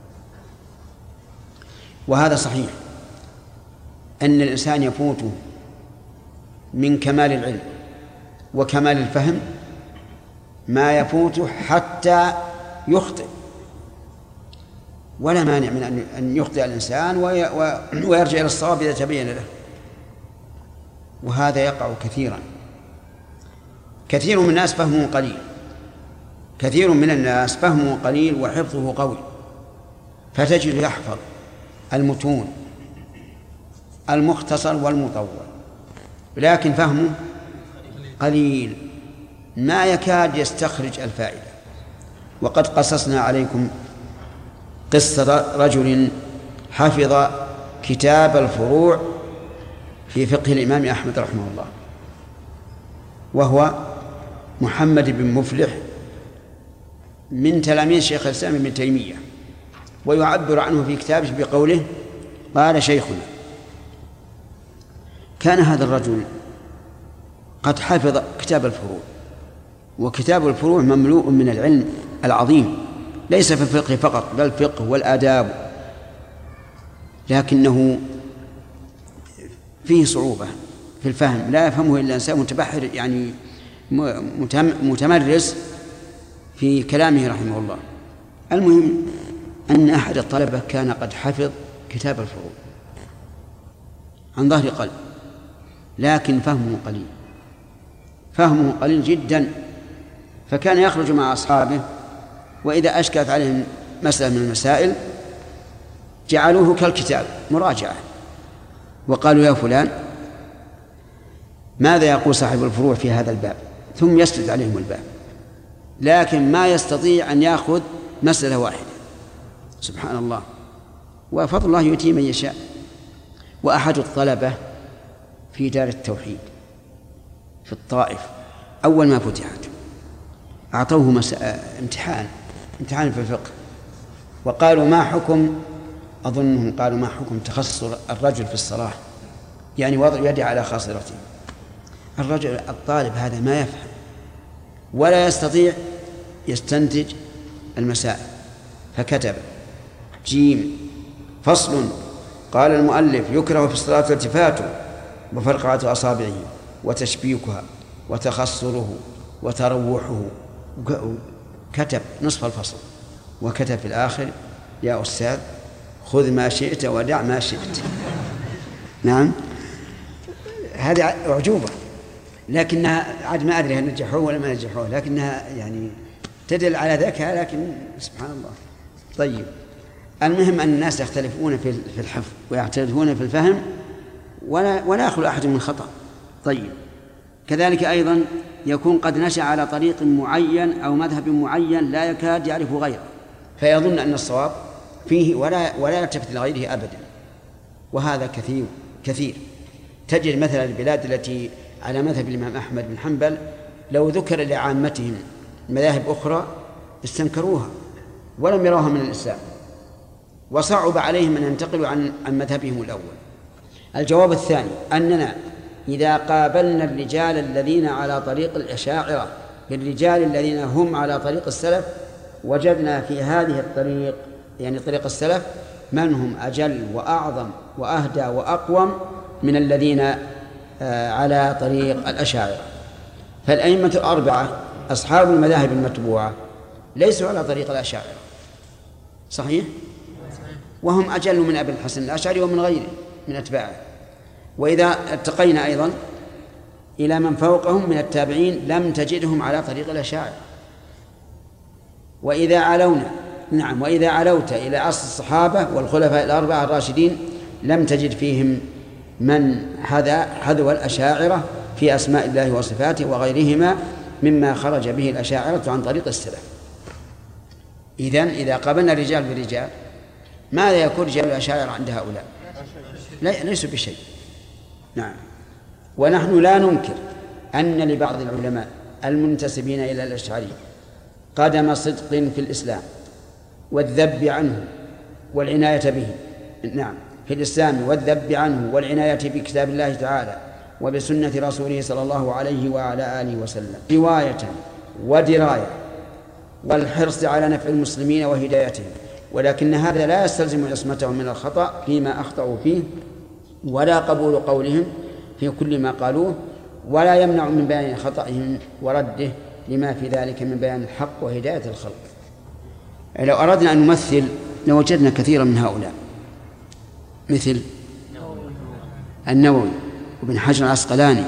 وهذا صحيح أن الإنسان يفوته من كمال العلم وكمال الفهم ما يفوته حتى يخطئ، ولا مانع من أن يخطئ الإنسان ويرجع إلى الصواب إذا تبين له. وهذا يقع كثيرا. كثير من الناس فهمه قليل وحفظه قوي، فتجد يحفظ المتون المختصر والمطول، لكن فهمه قليل ما يكاد يستخرج الفائدة. وقد قصصنا عليكم قصة رجل حفظ كتاب الفروع في فقه الإمام أحمد رحمه الله، وهو محمد بن مفلح من تلاميذ شيخ الإسلام ابن تيمية، ويعبر عنه في كتابه بقوله: قال شيخنا. كان هذا الرجل قد حفظ كتاب الفروع، وكتاب الفروع مملوء من العلم العظيم، ليس في الفقه فقط بل الفقه والآداب، لكنه فيه صعوبة في الفهم، لا يفهمه إلا إنسان متبحر يعني متمرس في كلامه رحمه الله. المهم أن أحد الطلبة كان قد حفظ كتاب الفروع عن ظهر قلب، لكن فهمه قليل جدا، فكان يخرج مع أصحابه وإذا أشكلت عليهم مسألة من المسائل جعلوه كالكتاب مراجعة، وقالوا: يا فلان ماذا يقول صاحب الفروع في هذا الباب؟ ثم يسرد عليهم الباب، لكن ما يستطيع أن يأخذ مسألة واحدة. سبحان الله، وفضل الله يؤتيه من يشاء. وأحد الطلبة في دار التوحيد في الطائف أول ما فتحت أعطوه امتحان في الفقه، وقالوا: ما حكم، أظنهم قالوا: ما حكم تخصص الرجل في الصلاة، يعني وضع يده على خاصرته. الرجل الطالب هذا ما يفهم ولا يستطيع يستنتج المسائل، فكتب: جيم فصل. قال المؤلف: يكره في الصلاة التفاته وفرقعة أصابعه وتشبيكها وتخصره وتروحه. كتب نصف الفصل، وكتب في الآخر: يا أستاذ خذ ما شئت ودع ما شئت. نعم، هذه أعجوبة، لكنها عاد ما أدري هل نجحوه ولا ما نجحوه، لكنها يعني تدل على ذكاء، لكن سبحان الله. طيب، المهم أن الناس يختلفون في الحفظ ويختلفون في الفهم ولا يخلو أحد من خطأ. طيب، كذلك أيضا يكون قد نشأ على طريق معين أو مذهب معين لا يكاد يعرف غيره، فيظن أن الصواب فيه ولا يلتفت لغيره أبدا، وهذا كثير. تجد مثلا البلاد التي على مذهب الإمام أحمد بن حنبل لو ذكر لعامتهم مذاهب أخرى استنكروها ولم يروها من الإسلام، وصعب عليهم أن ينتقلوا عن مذهبهم الأول. الجواب الثاني أننا إذا قابلنا الرجال الذين على طريق الأشاعرة بالرجال الذين هم على طريق السلف وجدنا في هذه الطريق يعني طريق السلف من هم أجل وأعظم وأهدى وأقوم من الذين على طريق الأشاعرة. فالأئمة الأربعة أصحاب المذاهب المتبوعة ليسوا على طريق الأشاعرة، صحيح؟ وهم أجل من أبي الحسن الأشعري ومن غيره من أتباعه. وإذا اتقينا أيضا إلى من فوقهم من التابعين لم تجدهم على طريق الأشاعرة. وإذا علوت إلى عصر الصحابة والخلفاء الأربعة الراشدين لم تجد فيهم من حذو الأشاعرة في أسماء الله وصفاته وغيرهما مما خرج به الأشاعرة عن طريق السلف. إذا قابلنا الرجال بالرجال ماذا يكون رجال الأشاعرة عند هؤلاء؟ ليسوا بشيء. نعم. ونحن لا ننكر أن لبعض العلماء المنتسبين إلى الأشعري قدم صدق في الإسلام والذب عنه والعناية به. نعم، في الإسلام والذب عنه والعناية بكتاب الله تعالى وبسنة رسوله صلى الله عليه وعلى آله وسلم رواية ودراية والحرص على نفع المسلمين وهدايتهم، ولكن هذا لا يستلزم عصمتهم من الخطأ فيما أخطأوا فيه ولا قبول قولهم في كل ما قالوه، ولا يمنع من بيان خطأهم ورده لما في ذلك من بيان الحق وهداية الخلق. لو أردنا أن نمثل لوجدنا كثيرا من هؤلاء مثل النووي وابن حجر العسقلاني،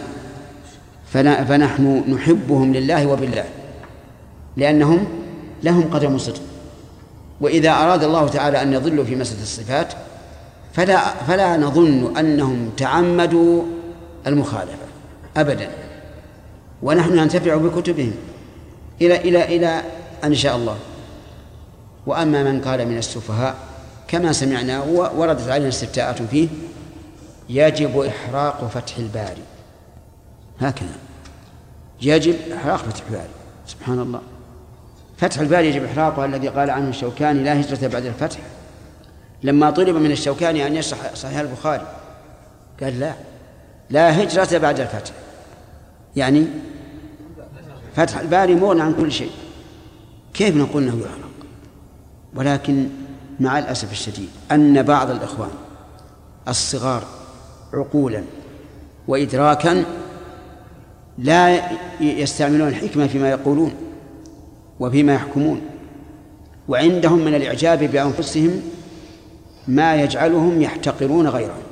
فنحن نحبهم لله وبالله لأنهم لهم قدم صدق. وإذا أراد الله تعالى أن يضلوا في مسألة الصفات فلا نظن أنهم تعمدوا المخالفة أبدا، ونحن ننتفع بكتبهم إلى أن شاء الله. وأما من قال من السفهاء كما سمعنا وردت علينا استفتاءات فيه يجب إحراق فتح الباري، هكذا يجب إحراق فتح الباري. سبحان الله، فتح الباري يجب إحراقه الذي قال عنه الشوكاني لا هجرة بعد الفتح. لما طلب من الشوكاني أن يشرح صحيح البخاري قال لا هجرة بعد الفتح، يعني فتح الباري مغنى عن كل شيء. كيف نقول أنه يحرق؟ ولكن مع الأسف الشديد أن بعض الإخوان الصغار عقولا وإدراكا لا يستعملون الحكمة فيما يقولون وفيما يحكمون، وعندهم من الإعجاب بأنفسهم ما يجعلهم يحتقرون غيرهم،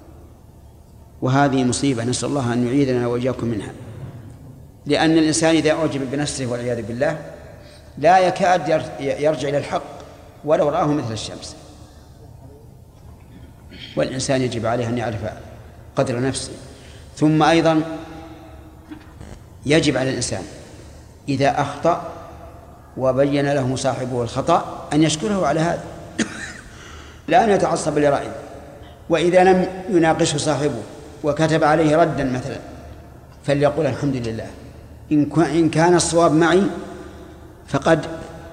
وهذه مصيبة نسأل الله أن يعيذنا وإياكم منها. لأن الإنسان إذا أعجب بنفسه والعياذ بالله لا يكاد يرجع إلى الحق ولو رآه مثل الشمس. والإنسان يجب عليه أن يعرف قدر نفسه. ثم أيضا يجب على الإنسان إذا أخطأ وبين له صاحبه الخطأ أن يشكره على هذا لا أن يتعصب لرأيه. وإذا لم يناقشه صاحبه وكتب عليه ردا مثلا فليقول الحمد لله، إن كان الصواب معي فقد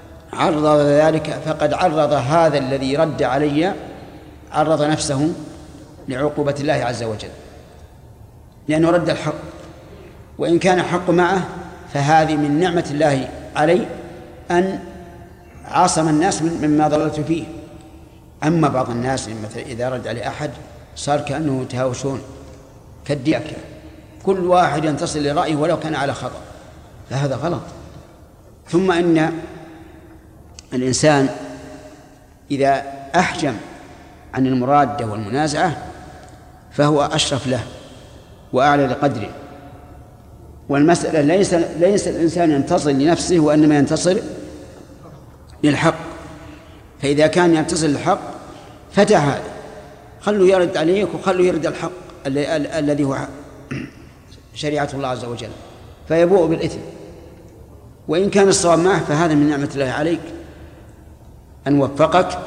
عرض هذا الذي رد علي عرض نفسه لعقوبة الله عز وجل لأنه رد الحق، وإن كان الحق معه فهذه من نعمة الله علي أن عاصم الناس مما ضللت فيه. أما بعض الناس مثلا إذا رد عليه أحد صار كأنه يتهاوشون كالديكة، كل واحد ينتصر لرأيه ولو كان على خطأ، فهذا غلط. ثم إن الإنسان إذا أحجم عن المرادة والمنازعة فهو أشرف له وأعلى لقدره. والمسألة ليس الإنسان ينتصر لنفسه وإنما ينتصر للحق. فإذا كان يتصل الحق فتح هذا، خلوا يرد عليك وخلوا يرد الحق الذي هو شريعة الله عز وجل، فيبوء بالإثم. وإن كان الصواب معه فهذا من نعمة الله عليك أن وفقك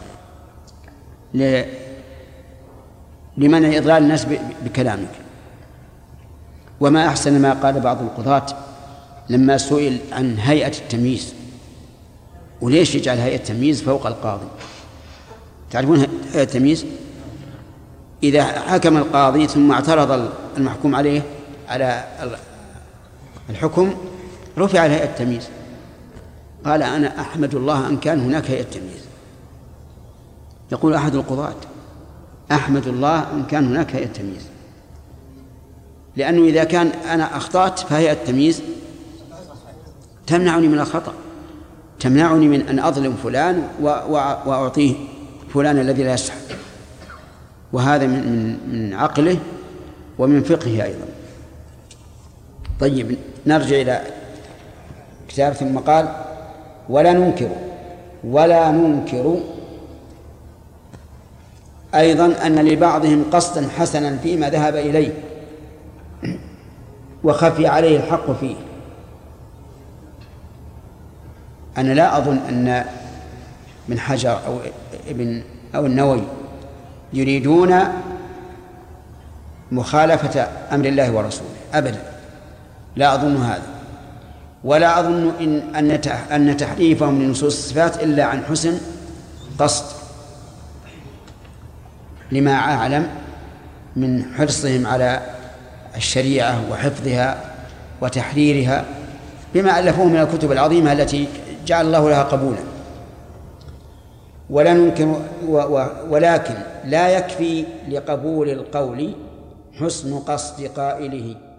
لمنع إضلال الناس بكلامك. وما أحسن ما قال بعض القضاة لما سئل عن هيئة التمييز، وليش يجعل هيئة التمييز فوق القاضي؟ تعرفون هيئة التمييز؟ إذا حكم القاضي ثم اعترض المحكوم عليه على الحكم رفع هيئة التمييز. قال أنا أحمد الله أن كان هناك هيئة تمييز. يقول أحد القضاة أحمد الله أن كان هناك هيئة تمييز، لأنه إذا كان أنا أخطأت فهيئة التمييز تمنعني من الخطأ، تمنعني من أن أظلم فلان وأعطيه فلان الذي لا يصح. وهذا من عقله ومن فقهه أيضا. طيب نرجع إلى كتاب. ثم قال ولا ننكر أيضا أن لبعضهم قصدا حسنا فيما ذهب إليه وخفي عليه الحق فيه. أنا لا أظن أن من حجر أو النووي يريدون مخالفة أمر الله ورسوله أبدا، لا أظن هذا. ولا أظن أن تحريفهم لنصوص الصفات إلا عن حسن قصد، لما أعلم من حرصهم على الشريعة وحفظها وتحريرها بما ألفوه من الكتب العظيمة التي جعل الله لها قبولا. ولا ننكر ولكن لا يكفي لقبول القول حسن قصد قائله،